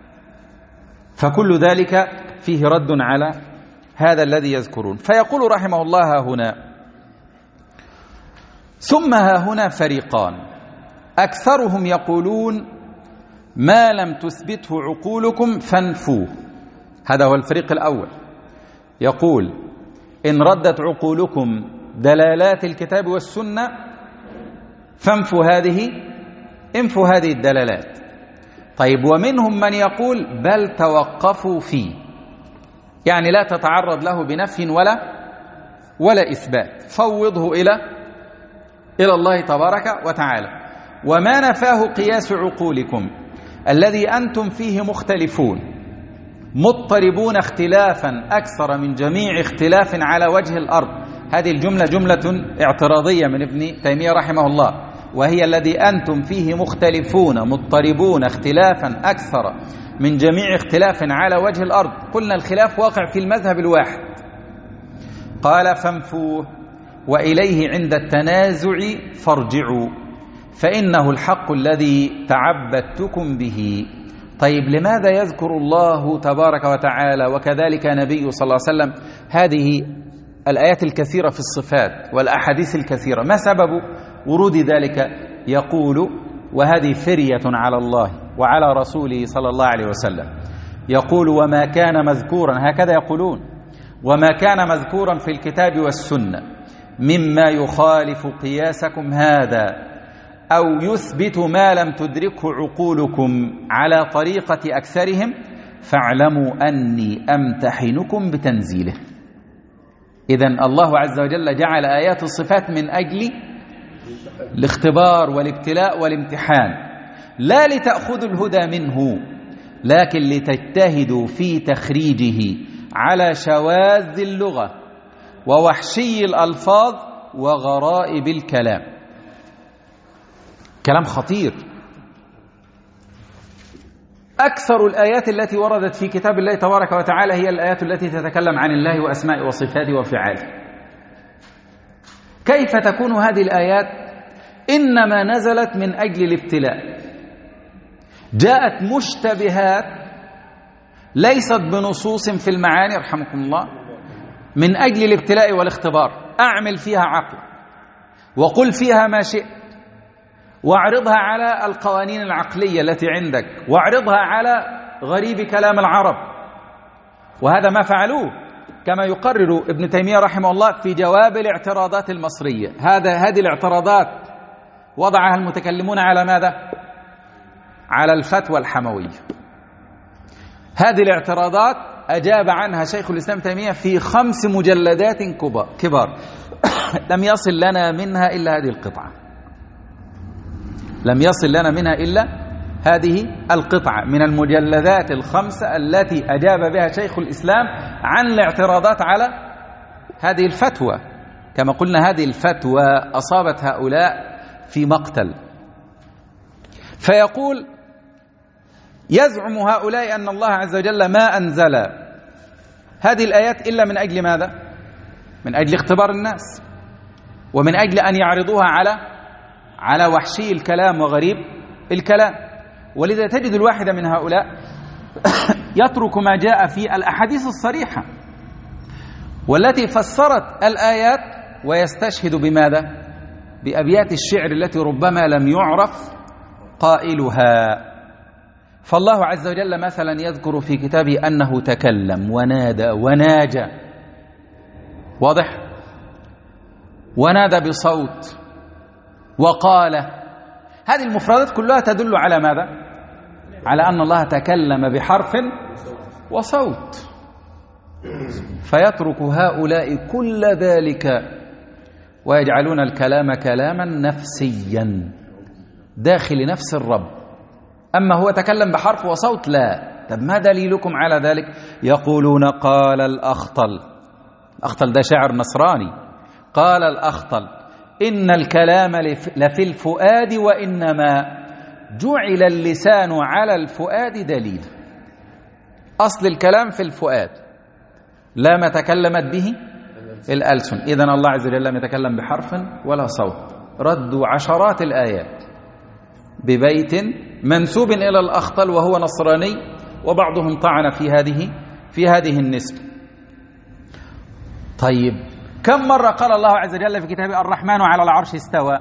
فكل ذلك فيه رد على هذا الذي يذكرون. فيقول رحمه الله هنا: ثم ها هنا فريقان أكثرهم يقولون ما لم تثبته عقولكم فانفوه. هذا هو الفريق الأول، يقول: إن ردت عقولكم دلالات الكتاب والسنة فانفوا هذه انفوا هذه الدلالات. طيب، ومنهم من يقول بل توقفوا فيه، يعني لا تتعرض له بنفي ولا ولا إثبات، فوضه إلى إلى الله تبارك وتعالى. وما نفاه قياس عقولكم الذي أنتم فيه مختلفون مضطربون اختلافا أكثر من جميع اختلاف على وجه الأرض. هذه الجملة جملة اعتراضية من ابن تيمية رحمه الله، وهي الذي أنتم فيه مختلفون مضطربون اختلافا أكثر من جميع اختلاف على وجه الأرض. قلنا الخلاف واقع في المذهب الواحد. قال: فانفوه وإليه عند التنازع فارجعوا فإنه الحق الذي تعبدتكم به. طيب، لماذا يذكر الله تبارك وتعالى وكذلك نبيه صلى الله عليه وسلم هذه الآيات الكثيرة في الصفات والأحاديث الكثيرة؟ ما سبب ورود ذلك؟ يقول: وهذه فرية على الله وعلى رسوله صلى الله عليه وسلم. يقول: وما كان مذكورا، هكذا يقولون، وما كان مذكورا في الكتاب والسنة مما يخالف قياسكم هذا أو يثبت ما لم تدركه عقولكم على طريقة أكثرهم فاعلموا أني أمتحنكم بتنزيله. إذن الله عز وجل جعل آيات الصفات من أجل الاختبار والابتلاء والامتحان، لا لتأخذوا الهدى منه، لكن لتجتهدوا في تخريجه على شواذ اللغة ووحشي الألفاظ وغرائب الكلام. كلام خطير. أكثر الآيات التي وردت في كتاب الله تبارك وتعالى هي الآيات التي تتكلم عن الله وأسماء وصفاته وفعاله. كيف تكون هذه الآيات؟ إنما نزلت من أجل الابتلاء، جاءت مشتبهات ليست بنصوص في المعاني رحمكم الله، من أجل الابتلاء والاختبار. أعمل فيها عقل وقل فيها ما شئت، واعرضها على القوانين العقلية التي عندك، واعرضها على غريب كلام العرب. وهذا ما فعلوه كما يقرر ابن تيمية رحمه الله في جواب الاعتراضات المصرية. هذا هذه الاعتراضات وضعها المتكلمون على ماذا؟ على الفتوى الحموية. هذه الاعتراضات أجاب عنها شيخ الإسلام تيمية في خمس مجلدات كبار لم يصل لنا منها إلا هذه القطعة، لم يصل لنا منها إلا هذه القطعة من المجلدات الخمسة التي أجاب بها شيخ الإسلام عن الاعتراضات على هذه الفتوى. كما قلنا هذه الفتوى أصابت هؤلاء في مقتل. فيقول يزعم هؤلاء أن الله عز وجل ما أنزل هذه الآيات إلا من أجل ماذا؟ من أجل اختبار الناس، ومن أجل أن يعرضوها على على وحشي الكلام وغريب الكلام. ولذا تجد الواحد من هؤلاء يترك ما جاء في الأحاديث الصريحة والتي فسرت الآيات ويستشهد بماذا؟ بأبيات الشعر التي ربما لم يعرف قائلها. فالله عز وجل مثلا يذكر في كتابه أنه تكلم ونادى وناجى، واضح؟ ونادى بصوت وقال. هذه المفردات كلها تدل على ماذا؟ على أن الله تكلم بحرف وصوت. فيترك هؤلاء كل ذلك ويجعلون الكلام كلاما نفسيا داخل نفس الرب. أما هو تكلم بحرف وصوت لا. طب ما دليلكم على ذلك؟ يقولون قال الأخطل. الأخطل ده شاعر نصراني. قال الأخطل إن الكلام لفي الفؤاد وإنما جعل اللسان على الفؤاد دليل. أصل الكلام في الفؤاد لا ما تكلمت به الألسن. إذن الله عز وجل لم يتكلم بحرف ولا صوت. ردوا عشرات الآيات ببيت منسوب إلى الأخطل وهو نصراني، وبعضهم طعن في هذه في هذه النسبة. طيب كم مرة قال الله عز وجل في كتابه الرحمن على العرش استوى؟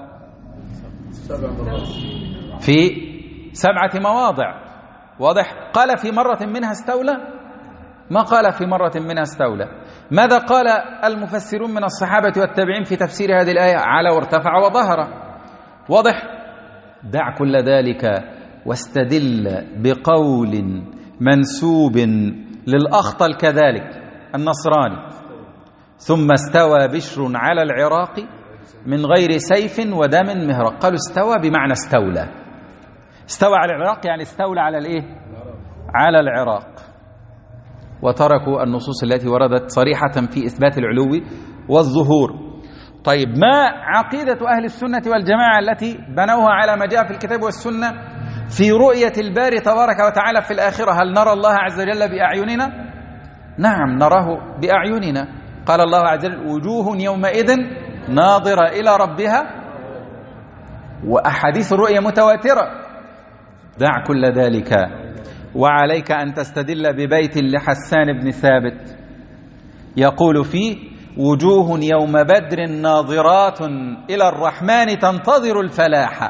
في سبعة مواضع، واضح؟ قال في مرة منها استولى؟ ما قال في مرة منها استولى. ماذا قال المفسرون من الصحابة والتابعين في تفسير هذه الآية؟ على وارتفع وظهر، واضح؟ دع كل ذلك واستدل بقول منسوب للأخطل كذلك النصراني. ثم استوى بشر على العراق من غير سيف ودم مهرق. قالوا استوى بمعنى استولى. استوى على العراق يعني استولى على الايه؟ على العراق. وتركوا النصوص التي وردت صريحة في إثبات العلو والظهور. طيب ما عقيدة أهل السنة والجماعة التي بنوها على ما جاء في الكتاب والسنة في رؤية الباري تبارك وتعالى في الآخرة؟ هل نرى الله عز وجل بأعيننا؟ نعم نراه بأعيننا. قال الله عز وجل وجوه يومئذ ناظرة إلى ربها، وأحاديث الرؤيا متواترة. دع كل ذلك وعليك أن تستدل ببيت لحسان بن ثابت يقول فيه وجوه يوم بدر ناظرات إلى الرحمن تنتظر الفلاح.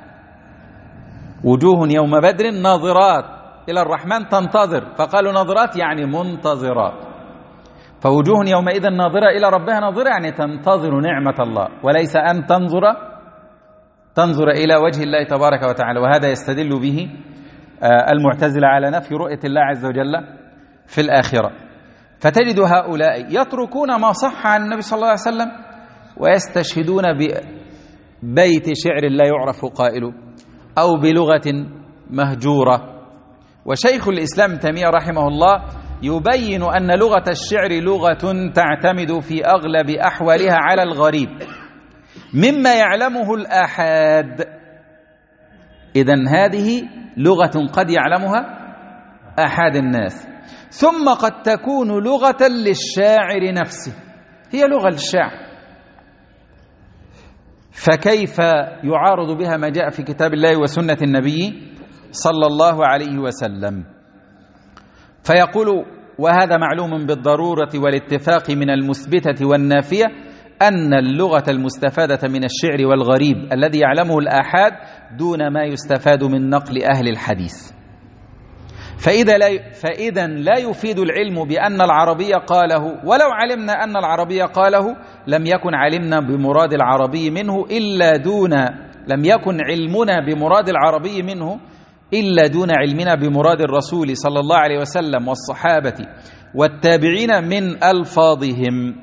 وجوه يوم بدر ناظرات إلى الرحمن تنتظر، فقالوا ناظرات يعني منتظرات. فوجوه يومئذ ناظرة إلى ربها ناظرة يعني تنتظر نعمة الله، وليس أن تنظر تنظر إلى وجه الله تبارك وتعالى. وهذا يستدل به المعتزلة على نفي رؤية الله عز وجل في الآخرة. فتجد هؤلاء يتركون ما صح عن النبي صلى الله عليه وسلم ويستشهدون ببيت شعر لا يعرف قائله أو بلغة مهجورة. وشيخ الإسلام تيمية رحمه الله يبين أن لغة الشعر لغة تعتمد في أغلب أحوالها على الغريب مما يعلمه الآحاد. إذن هذه لغة قد يعلمها آحاد الناس، ثم قد تكون لغة للشاعر نفسه، هي لغة للشاعر، فكيف يعارض بها ما جاء في كتاب الله وسنة النبي صلى الله عليه وسلم؟ فيقول: وهذا معلوم بالضرورة والاتفاق من المثبتة والنافية أن اللغة المستفادة من الشعر والغريب الذي يعلمه الآحاد دون ما يستفاد من نقل أهل الحديث. فإذا لا, فإذا لا يفيد العلم بأن العربي قاله، ولو علمنا أن العربي قاله لم يكن علمنا بمراد العربي منه إلا دون لم يكن علمنا بمراد العربي منه إلا دون علمنا بمراد الرسول صلى الله عليه وسلم والصحابة والتابعين من ألفاظهم.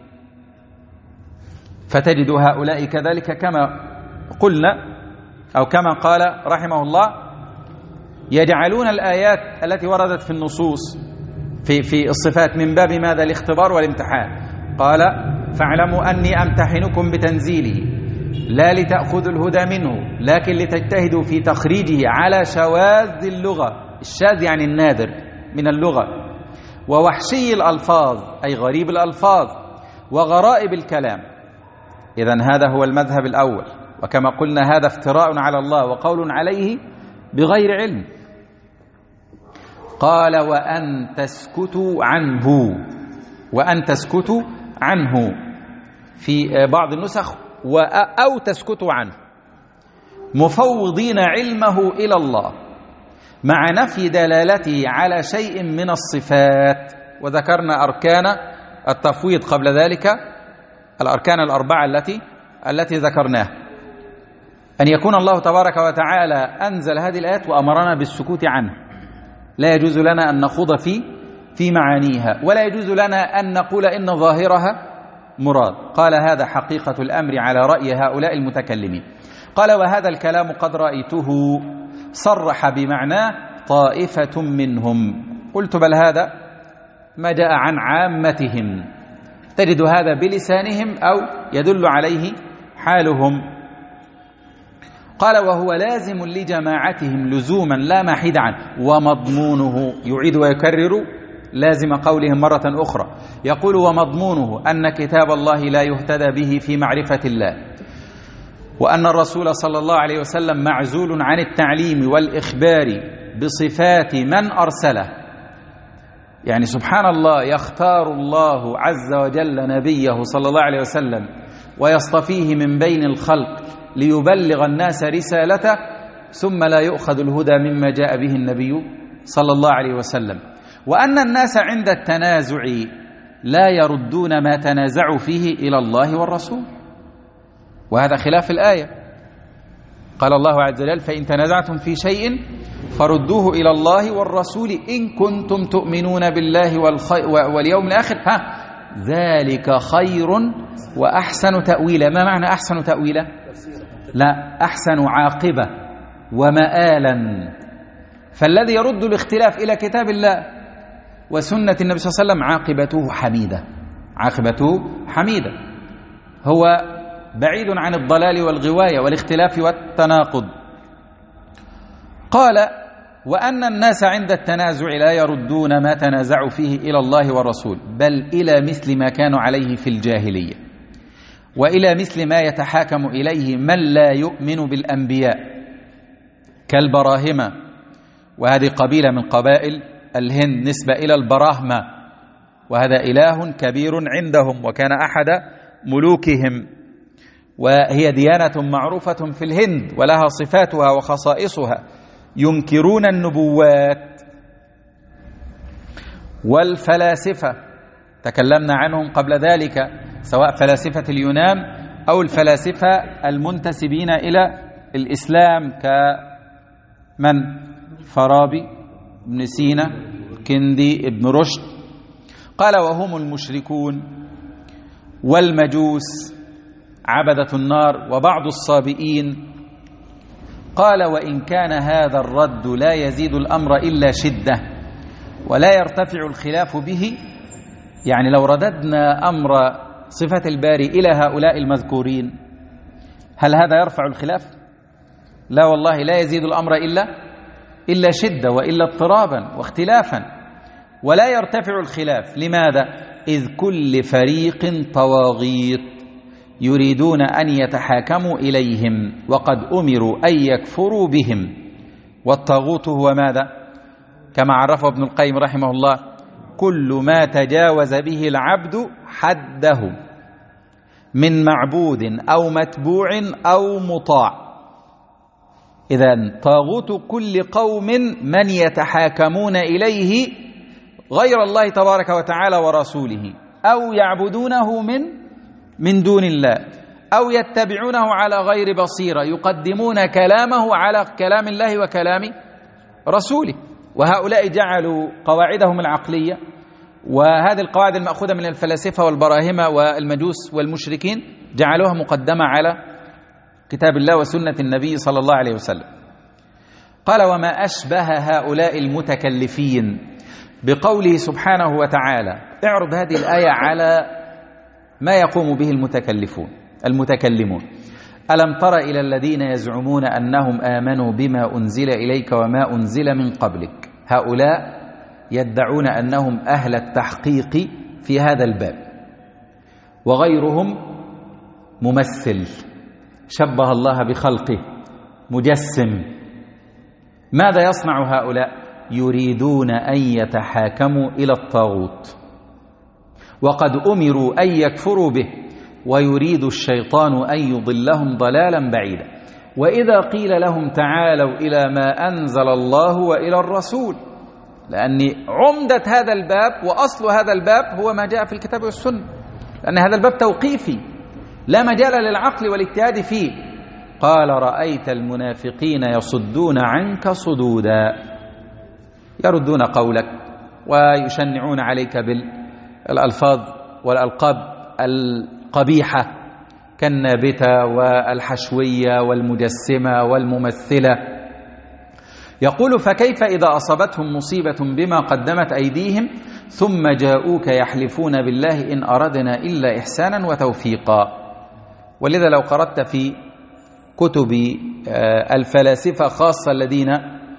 فتجد هؤلاء كذلك كما قلنا أو كما قال رحمه الله يجعلون الآيات التي وردت في النصوص في في الصفات من باب ماذا؟ الاختبار والامتحان. قال: فاعلموا أني أمتحنكم بتنزيله لا لتأخذوا الهدى منه لكن لتجتهدوا في تخريجه على شواذ اللغة، الشاذ يعني النادر من اللغة، ووحشي الألفاظ أي غريب الألفاظ، وغرائب الكلام. إذن هذا هو المذهب الأول، وكما قلنا هذا افتراء على الله وقول عليه بغير علم. قال: وأن تسكتوا عنه، وأن تسكتوا عنه في بعض النسخ أو تسكتوا عنه، مفوضين علمه إلى الله مع نفي دلالته على شيء من الصفات. وذكرنا أركان التفويض قبل ذلك، الأركان الأربعة التي التي ذكرناها، أن يكون الله تبارك وتعالى أنزل هذه الآيات وأمرنا بالسكوت عنه، لا يجوز لنا أن نخوض في في معانيها، ولا يجوز لنا أن نقول إن ظاهرها مراد. قال: هذا حقيقة الأمر على رأي هؤلاء المتكلمين. قال: وهذا الكلام قد رأيته صرح بمعناه طائفة منهم. قلت: بل هذا ما جاء عن عامتهم، تجد هذا بلسانهم أو يدل عليه حالهم. قال: وهو لازم لجماعتهم لزوما لا محيد عنه، ومضمونه، يعيد ويكرر لازم قولهم مرة أخرى، يقول: ومضمونه أن كتاب الله لا يهتدى به في معرفة الله، وأن الرسول صلى الله عليه وسلم معزول عن التعليم والإخبار بصفات من أرسله. يعني سبحان الله، يختار الله عز وجل نبيه صلى الله عليه وسلم ويصطفيه من بين الخلق ليبلغ الناس رسالته، ثم لا يؤخذ الهدى مما جاء به النبي صلى الله عليه وسلم. وأن الناس عند التنازع لا يردون ما تنازعوا فيه إلى الله والرسول، وهذا خلاف الآية. قال الله عز وجل: فإن تنازعتم في شيء فردوه إلى الله والرسول إن كنتم تؤمنون بالله واليوم الآخر، ها ذلك خير وأحسن تأويلا. ما معنى أحسن تأويلا؟ لا، أحسن عاقبة ومآلا. فالذي يرد الاختلاف إلى كتاب الله وسنة النبي صلى الله عليه وسلم عاقبته حميدة، عاقبته حميدة، هو بعيد عن الضلال والغواية والاختلاف والتناقض. قال: وأن الناس عند التنازع لا يردون ما تنازعوا فيه إلى الله والرسول، بل إلى مثل ما كانوا عليه في الجاهلية، وإلى مثل ما يتحاكم إليه من لا يؤمن بالأنبياء كالبراهمة، وهذه قبيلة من قبائل الهند نسبة إلى البراهمة، وهذا إله كبير عندهم وكان أحد ملوكهم، وهي ديانة معروفة في الهند ولها صفاتها وخصائصها، ينكرون النبوات. والفلاسفة تكلمنا عنهم قبل ذلك، سواء فلاسفة اليونان أو الفلاسفة المنتسبين إلى الإسلام كمن فارابي، ابن سينا، كندي، ابن رشد. قال وهم المشركون والمجوس عبدة النار وبعض الصابئين. قال وإن كان هذا الرد لا يزيد الأمر إلا شدة ولا يرتفع الخلاف به، يعني لو رددنا أمر صفة الباري إلى هؤلاء المذكورين هل هذا يرفع الخلاف؟ لا والله، لا يزيد الأمر إلا إلا شدة وإلا اضطرابا واختلافا، ولا يرتفع الخلاف. لماذا؟ إذ كل فريق طواغيت يريدون أن يتحاكموا إليهم وقد أمروا أن يكفروا بهم. والطاغوت هو ماذا؟ كما عرفه ابن القيم رحمه الله: كل ما تجاوز به العبد حده من معبود أو متبوع أو مطاع. إذن طاغوت كل قوم من يتحاكمون إليه غير الله تبارك وتعالى ورسوله، أو يعبدونه من من دون الله، أو يتبعونه على غير بصيرة، يقدمون كلامه على كلام الله وكلام رسوله. وهؤلاء جعلوا قواعدهم العقلية، وهذه القواعد المأخوذة من الفلاسفة والبراهمة والمجوس والمشركين، جعلوها مقدمة على كتاب الله وسنة النبي صلى الله عليه وسلم. قال وما أشبه هؤلاء المتكلفين بقوله سبحانه وتعالى. اعرض هذه الآية على ما يقوم به المتكلفون المتكلمون. ألم تر إلى الذين يزعمون أنهم آمنوا بما أنزل إليك وما أنزل من قبلك. هؤلاء يدعون أنهم أهل التحقيق في هذا الباب، وغيرهم ممثل شبه الله بخلقه، مجسم. ماذا يصنع هؤلاء؟ يريدون أن يتحاكموا إلى الطاغوت وقد أمروا أن يكفروا به، ويريد الشيطان أن يضلهم ضلالا بعيدا. وإذا قيل لهم تعالوا إلى ما أنزل الله وإلى الرسول، لأن عمدة هذا الباب وأصل هذا الباب هو ما جاء في الكتاب والسنة، لأن هذا الباب توقيفي لا مجال للعقل والاجتهاد فيه. قال رأيت المنافقين يصدون عنك صدودا، يردون قولك ويشنعون عليك بالألفاظ والألقاب القبيحة كالنابتة والحشوية والمجسمة والممثلة. يقول فكيف إذا أصابتهم مصيبة بما قدمت أيديهم ثم جاءوك يحلفون بالله إن أردنا إلا إحسانا وتوفيقا. ولذا لو قرأت في كتب الفلاسفة خاصة الذين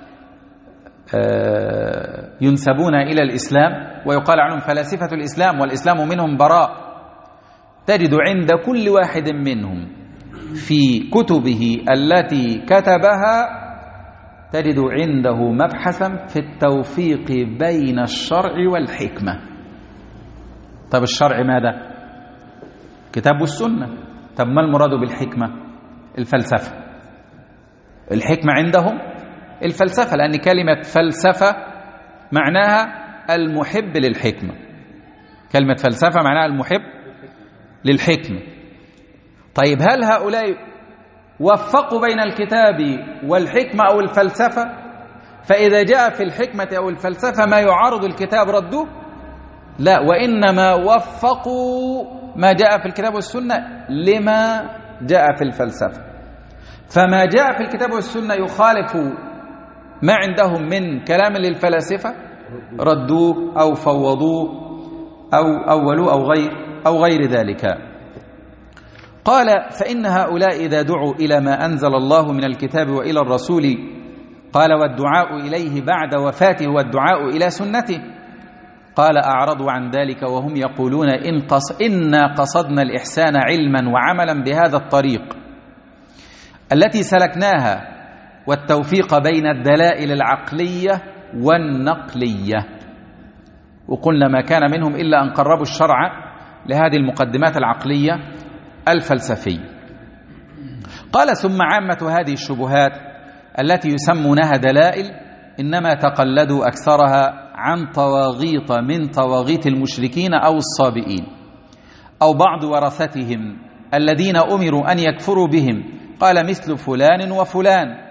ينسبون إلى الإسلام ويقال عنهم فلاسفة الإسلام والإسلام منهم براء، تجد عند كل واحد منهم في كتبه التي كتبها تجد عنده مبحثا في التوفيق بين الشرع والحكمة. طب الشرع ماذا؟ كتاب والسنة. طب ما المراد بالحكمة؟ الفلسفة. الحكمة عندهم الفلسفة، لأن كلمة فلسفة معناها المحب للحكمة. كلمة فلسفة معناها المحب للحكمة. طيب هل هؤلاء وفقوا بين الكتاب والحكمة أو الفلسفة؟ فإذا جاء في الحكمة أو الفلسفة ما يعارض الكتاب ردوه؟ لا، وإنما وفقوا ما جاء في الكتاب والسنة لما جاء في الفلسفة. فما جاء في الكتاب والسنة يخالف ما عندهم من كلام للفلاسفة ردوه أو فوضوه أو أولوه أو غير أو غير ذلك. قال فإن هؤلاء إذا دعوا إلى ما أنزل الله من الكتاب وإلى الرسول، قال والدعاء إليه بعد وفاته والدعاء إلى سنته، قال أعرضوا عن ذلك وهم يقولون إن قص إنا قصدنا الإحسان علما وعملا بهذا الطريق التي سلكناها والتوفيق بين الدلائل العقلية والنقلية. وقلنا ما كان منهم إلا أن قربوا الشرع لهذه المقدمات العقلية الفلسفية. قال ثم عامة هذه الشبهات التي يسمونها دلائل إنما تقلدوا أكثرها عن طواغيط من طواغيت المشركين أو الصابئين أو بعض ورثتهم الذين أمروا أن يكفروا بهم. قال مثل فلان وفلان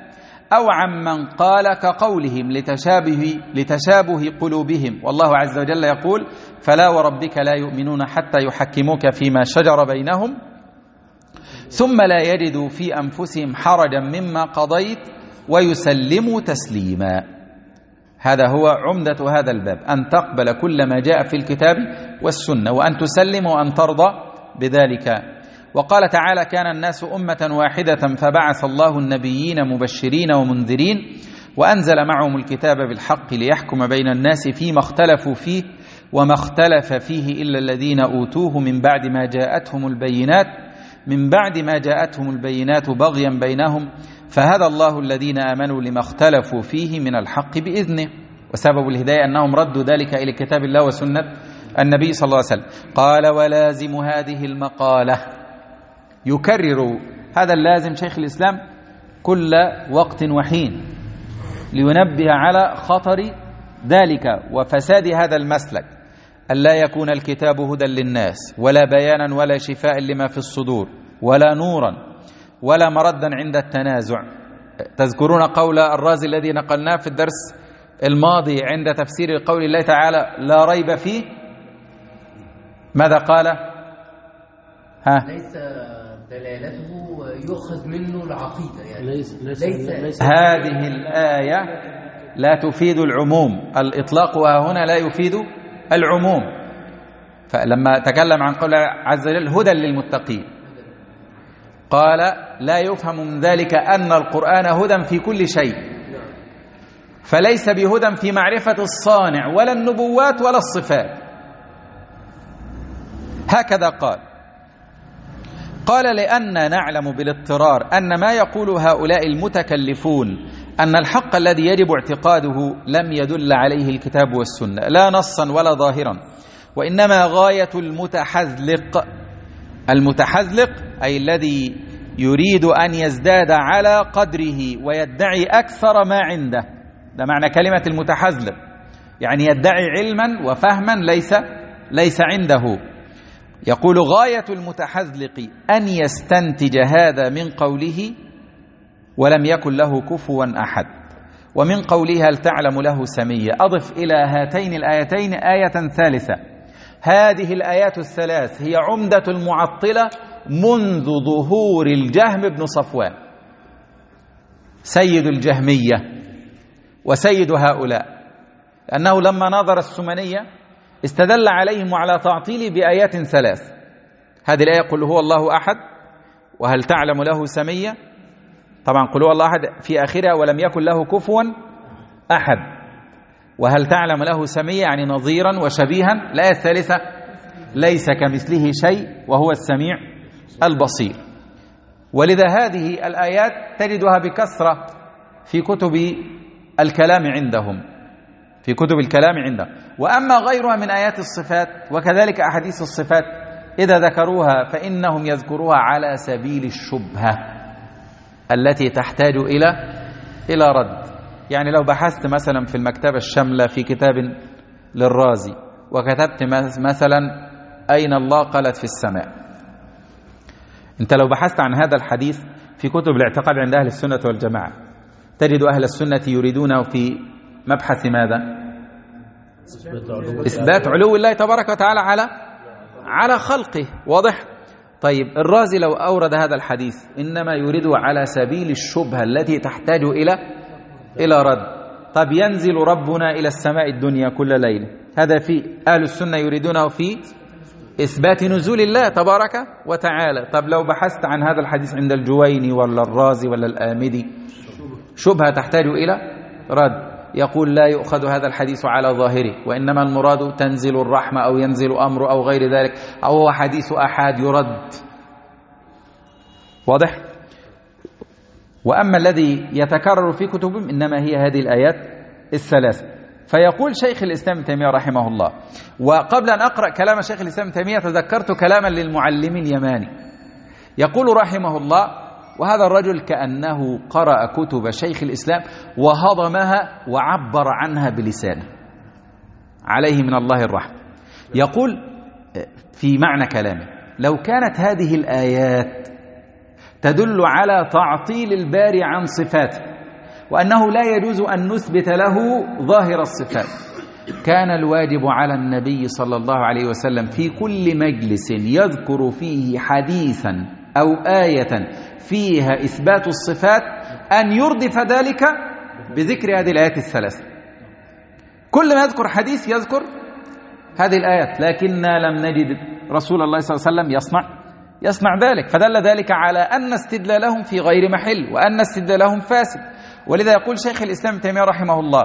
أو عمن قال كقولهم لتشابه, لتشابه قلوبهم، والله عز وجل يقول: فلا وربك لا يؤمنون حتى يحكموك فيما شجر بينهم ثم لا يجدوا في أنفسهم حرجا مما قضيت ويسلموا تسليما. هذا هو عمدة هذا الباب، أن تقبل كل ما جاء في الكتاب والسنة، وأن تسلم وأن ترضى بذلك. وقال تعالى: كان الناس أمة واحدة فبعث الله النبيين مبشرين ومنذرين وأنزل معهم الكتاب بالحق ليحكم بين الناس فيما اختلفوا فيه وما اختلف فيه إلا الذين أوتوه من بعد ما جاءتهم البينات من بعد ما جاءتهم البينات بغيا بينهم فهدى الله الذين آمنوا لما اختلفوا فيه من الحق بإذنه. وسبب الهداية أنهم ردوا ذلك إلى كتاب الله وسنة النبي صلى الله عليه وسلم. قال: ولازم هذه المقالة، يكرر هذا اللازم شيخ الإسلام كل وقت وحين لينبه على خطر ذلك وفساد هذا المسلك، ألا يكون الكتاب هدى للناس ولا بيانا ولا شفاء لما في الصدور ولا نورا ولا مردا عند التنازع. تذكرون قول الرازي الذي نقلناه في الدرس الماضي عند تفسير قول الله تعالى: لا ريب فيه. ماذا قال؟ ها؟ ليس دلالته يؤخذ منه العقيدة، يعني ليس, ليس, ليس, ليس هذه الآية لا تفيد العموم، الإطلاق هنا لا يفيد العموم. فلما تكلم عن قول عز وجل: هدى للمتقين، قال: لا يفهم من ذلك أن القرآن هدى في كل شيء، فليس بهدى في معرفة الصانع ولا النبوات ولا الصفات. هكذا قال. قال: لأن نعلم بالاضطرار أن ما يقول هؤلاء المتكلفون أن الحق الذي يجب اعتقاده لم يدل عليه الكتاب والسنة لا نصا ولا ظاهرا، وإنما غاية المتحزلق. المتحزلق أي الذي يريد أن يزداد على قدره ويدعي أكثر ما عنده، ده معنى كلمة المتحزلق، يعني يدعي علما وفهما ليس ليس عنده. يقول: غاية المتحزلق أن يستنتج هذا من قوله ولم يكن له كفوا أحد، ومن قوله هل تعلم له سمية. أضف إلى هاتين الآيتين آية ثالثة. هذه الآيات الثلاث هي عمدة المعطلة منذ ظهور الجهم بن صفوان، سيد الجهمية وسيد هؤلاء، لأنه لما نظر السمنية استدل عليهم على تعطيله بآيات ثلاث. هذه الآية: قل هو الله أحد، وهل تعلم له سمية. طبعا قل هو الله أحد في آخرها ولم يكن له كفوا أحد، وهل تعلم له سمية يعني نظيرا وشبيها. الآية الثالثة: ليس كمثله شيء وهو السميع البصير. ولذا هذه الآيات تجدها بكثرة في كتب الكلام عندهم في كتب الكلام عندهم وأما غيرها من آيات الصفات وكذلك أحاديث الصفات إذا ذكروها فإنهم يذكروها على سبيل الشبهة التي تحتاج إلى إلى رد. يعني لو بحثت مثلا في المكتبة الشاملة في كتاب للرازي وكتبت مثلا أين الله قالت في السماء، أنت لو بحثت عن هذا الحديث في كتب الاعتقاد عند أهل السنة والجماعة تجد أهل السنة يريدونه في مبحث ماذا؟ إثبات علو الله تبارك وتعالى على على خلقه. واضح؟ طيب الرازي لو أورد هذا الحديث إنما يريده على سبيل الشبهة التي تحتاج إلى إلى رد. طب ينزل ربنا إلى السماء الدنيا كل ليلة، هذا في أهل السنة يريدونه في إثبات نزول الله تبارك وتعالى. طب لو بحثت عن هذا الحديث عند الجويني ولا الرازي ولا الآمدي شبهة تحتاج إلى رد، يقول لا يؤخذ هذا الحديث على ظاهره، وإنما المراد تنزل الرحمة أو ينزل أمر أو غير ذلك، أو هو حديث أحاد يرد. واضح؟ وأما الذي يتكرر في كتبهم إنما هي هذه الآيات الثلاث. فيقول شيخ الإسلام ابن تيمية رحمه الله، وقبل أن أقرأ كلام شيخ الإسلام ابن تيمية تذكرت كلاما للمعلم اليماني يقول رحمه الله، وهذا الرجل كأنه قرأ كتب شيخ الإسلام وهضمها وعبر عنها بلسانه عليه من الله الرحمة. يقول في معنى كلامه: لو كانت هذه الآيات تدل على تعطيل الباري عن صفاته وأنه لا يجوز أن نثبت له ظاهر الصفات. كان الواجب على النبي صلى الله عليه وسلم في كل مجلس يذكر فيه حديثا أو آية فيها إثبات الصفات أن يردف ذلك بذكر هذه الآيات الثلاثة. كل ما يذكر حديث يذكر هذه الآيات، لكننا لم نجد رسول الله صلى الله عليه وسلم يصنع يصنع ذلك، فدل ذلك على أن استدلالهم في غير محل وأن استدلالهم فاسد. ولذا يقول شيخ الإسلام ابن تيمية رحمه الله: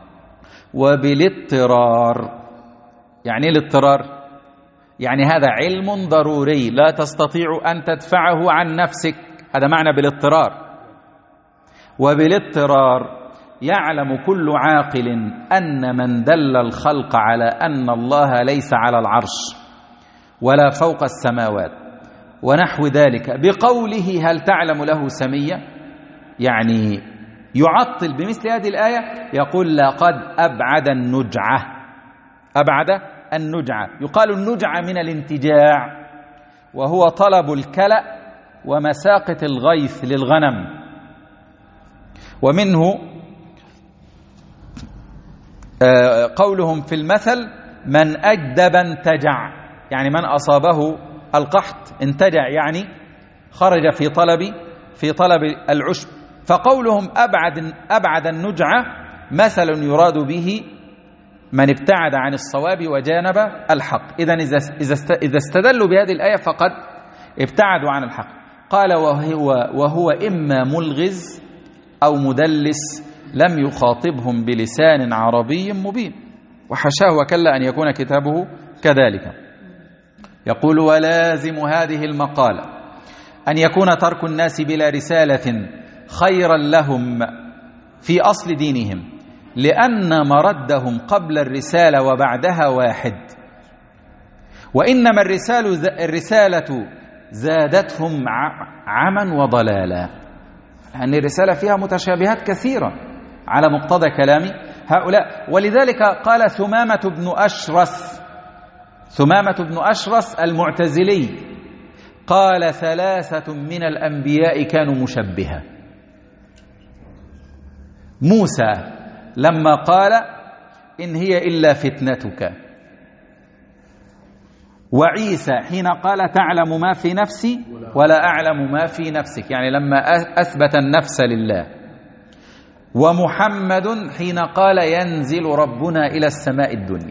وبالاضطرار. يعني الاضطرار يعني هذا علم ضروري لا تستطيع أن تدفعه عن نفسك، هذا معنى بالاضطرار. وبالاضطرار يعلم كل عاقل أن من دل الخلق على أن الله ليس على العرش ولا فوق السماوات ونحو ذلك بقوله هل تعلم له سمية، يعني يعطل بمثل هذه الآية، يقول لقد أبعد النجعة. أبعد النجعة، يقال النجعة من الانتجاع، وهو طلب الكلأ ومساقة الغيث للغنم. ومنه قولهم في المثل: من أجدب انتجع، يعني من أصابه القحط انتجع، يعني خرج في طلب في طلب العشب. فقولهم أبعد أبعد النجعة مثل يراد به من ابتعد عن الصواب وجانب الحق. إذن إذا استدلوا بهذه الآية فقد ابتعدوا عن الحق. قال: وهو, وهو إما ملغز أو مدلس لم يخاطبهم بلسان عربي مبين، وحشاه وكلا أن يكون كتابه كذلك. يقول: ولازم هذه المقالة أن يكون ترك الناس بلا رسالة خيرا لهم في أصل دينهم، لأن مردهم قبل الرسالة وبعدها واحد، وإنما الرسالة, الرسالة زادتهم عما وضلالا، لأن الرسالة فيها متشابهات كثيرة على مقتضى كلام هؤلاء. ولذلك قال ثمامة بن أشرس ثمامة بن أشرس المعتزلي، قال: ثلاثة من الأنبياء كانوا مشبهة. موسى لما قال: إن هي إلا فتنتك، وعيسى حين قال: تعلم ما في نفسي ولا أعلم ما في نفسك، يعني لما أثبت النفس لله. ومحمد حين قال: ينزل ربنا إلى السماء الدنيا.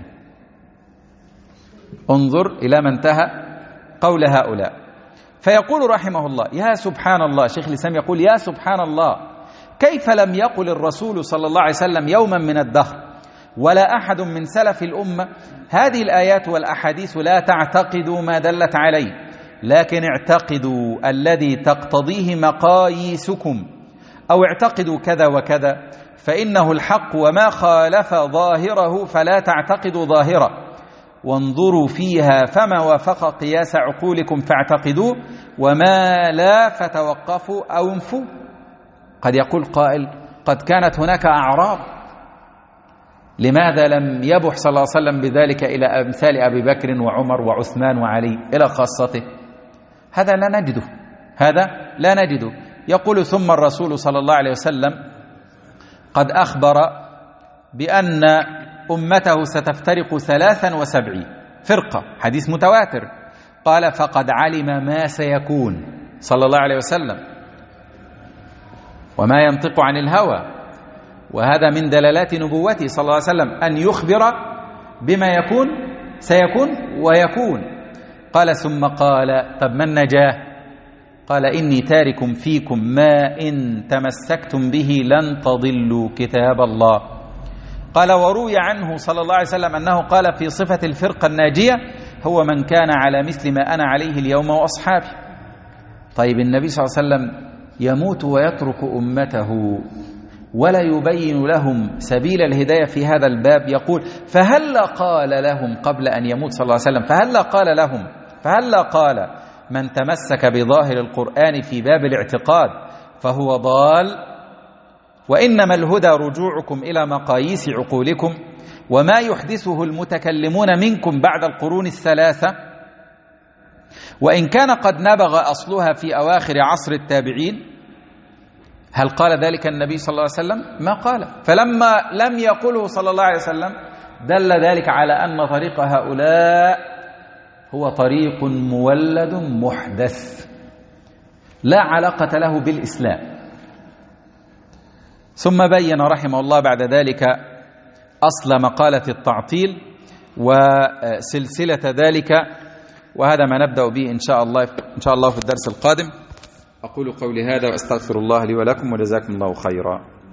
انظر إلى ما انتهى قول هؤلاء. فيقول رحمه الله: يا سبحان الله، شيخ الإسلام يقول: يا سبحان الله، كيف لم يقل الرسول صلى الله عليه وسلم يوما من الدهر ولا أحد من سلف الأمة هذه الآيات والأحاديث لا تعتقدوا ما دلت عليه، لكن اعتقدوا الذي تقتضيه مقاييسكم، أو اعتقدوا كذا وكذا فإنه الحق، وما خالف ظاهره فلا تعتقدوا ظاهره، وانظروا فيها فما وافق قياس عقولكم فاعتقدوه، وما لا فتوقفوا أو انفوا. قد يقول قائل: قد كانت هناك أعراض، لماذا لم يبح صلى الله عليه وسلم بذلك إلى أمثال أبي بكر وعمر وعثمان وعلي إلى خاصته؟ هذا لا نجده هذا لا نجده يقول: ثم الرسول صلى الله عليه وسلم قد أخبر بأن أمته ستفترق ثلاثا وسبعين فرقة، حديث متواتر. قال: فقد علم ما سيكون صلى الله عليه وسلم، وما ينطق عن الهوى، وهذا من دلالات نبوته صلى الله عليه وسلم أن يخبر بما يكون سيكون ويكون. قال: ثم قال: طب ما النجاة؟ قال: إني تارك فيكم ما إن تمسكتم به لن تضلوا كتاب الله. قال: وروي عنه صلى الله عليه وسلم أنه قال في صفة الفرقة الناجية: هو من كان على مثل ما أنا عليه اليوم وأصحابي. طيب النبي صلى الله عليه وسلم يموت ويترك أمته ولا يبين لهم سبيل الهداية في هذا الباب. يقول: فهل قال لهم قبل أن يموت صلى الله عليه وسلم فهل قال لهم فهل قال من تمسك بظاهر القرآن في باب الاعتقاد فهو ضال، وإنما الهدى رجوعكم إلى مقاييس عقولكم وما يحدثه المتكلمون منكم بعد القرون الثلاثة، وإن كان قد نبغ أصلها في أواخر عصر التابعين. هل قال ذلك النبي صلى الله عليه وسلم؟ ما قال. فلما لم يقله صلى الله عليه وسلم دل ذلك على أن طريق هؤلاء هو طريق مولد محدث لا علاقة له بالإسلام. ثم بين رحمه الله بعد ذلك أصل مقالة التعطيل وسلسلة ذلك، وهذا ما نبدأ به إن شاء الله إن شاء الله في الدرس القادم. أقول قولي هذا وأستغفر الله لي ولكم، وجزاكم الله خيرا.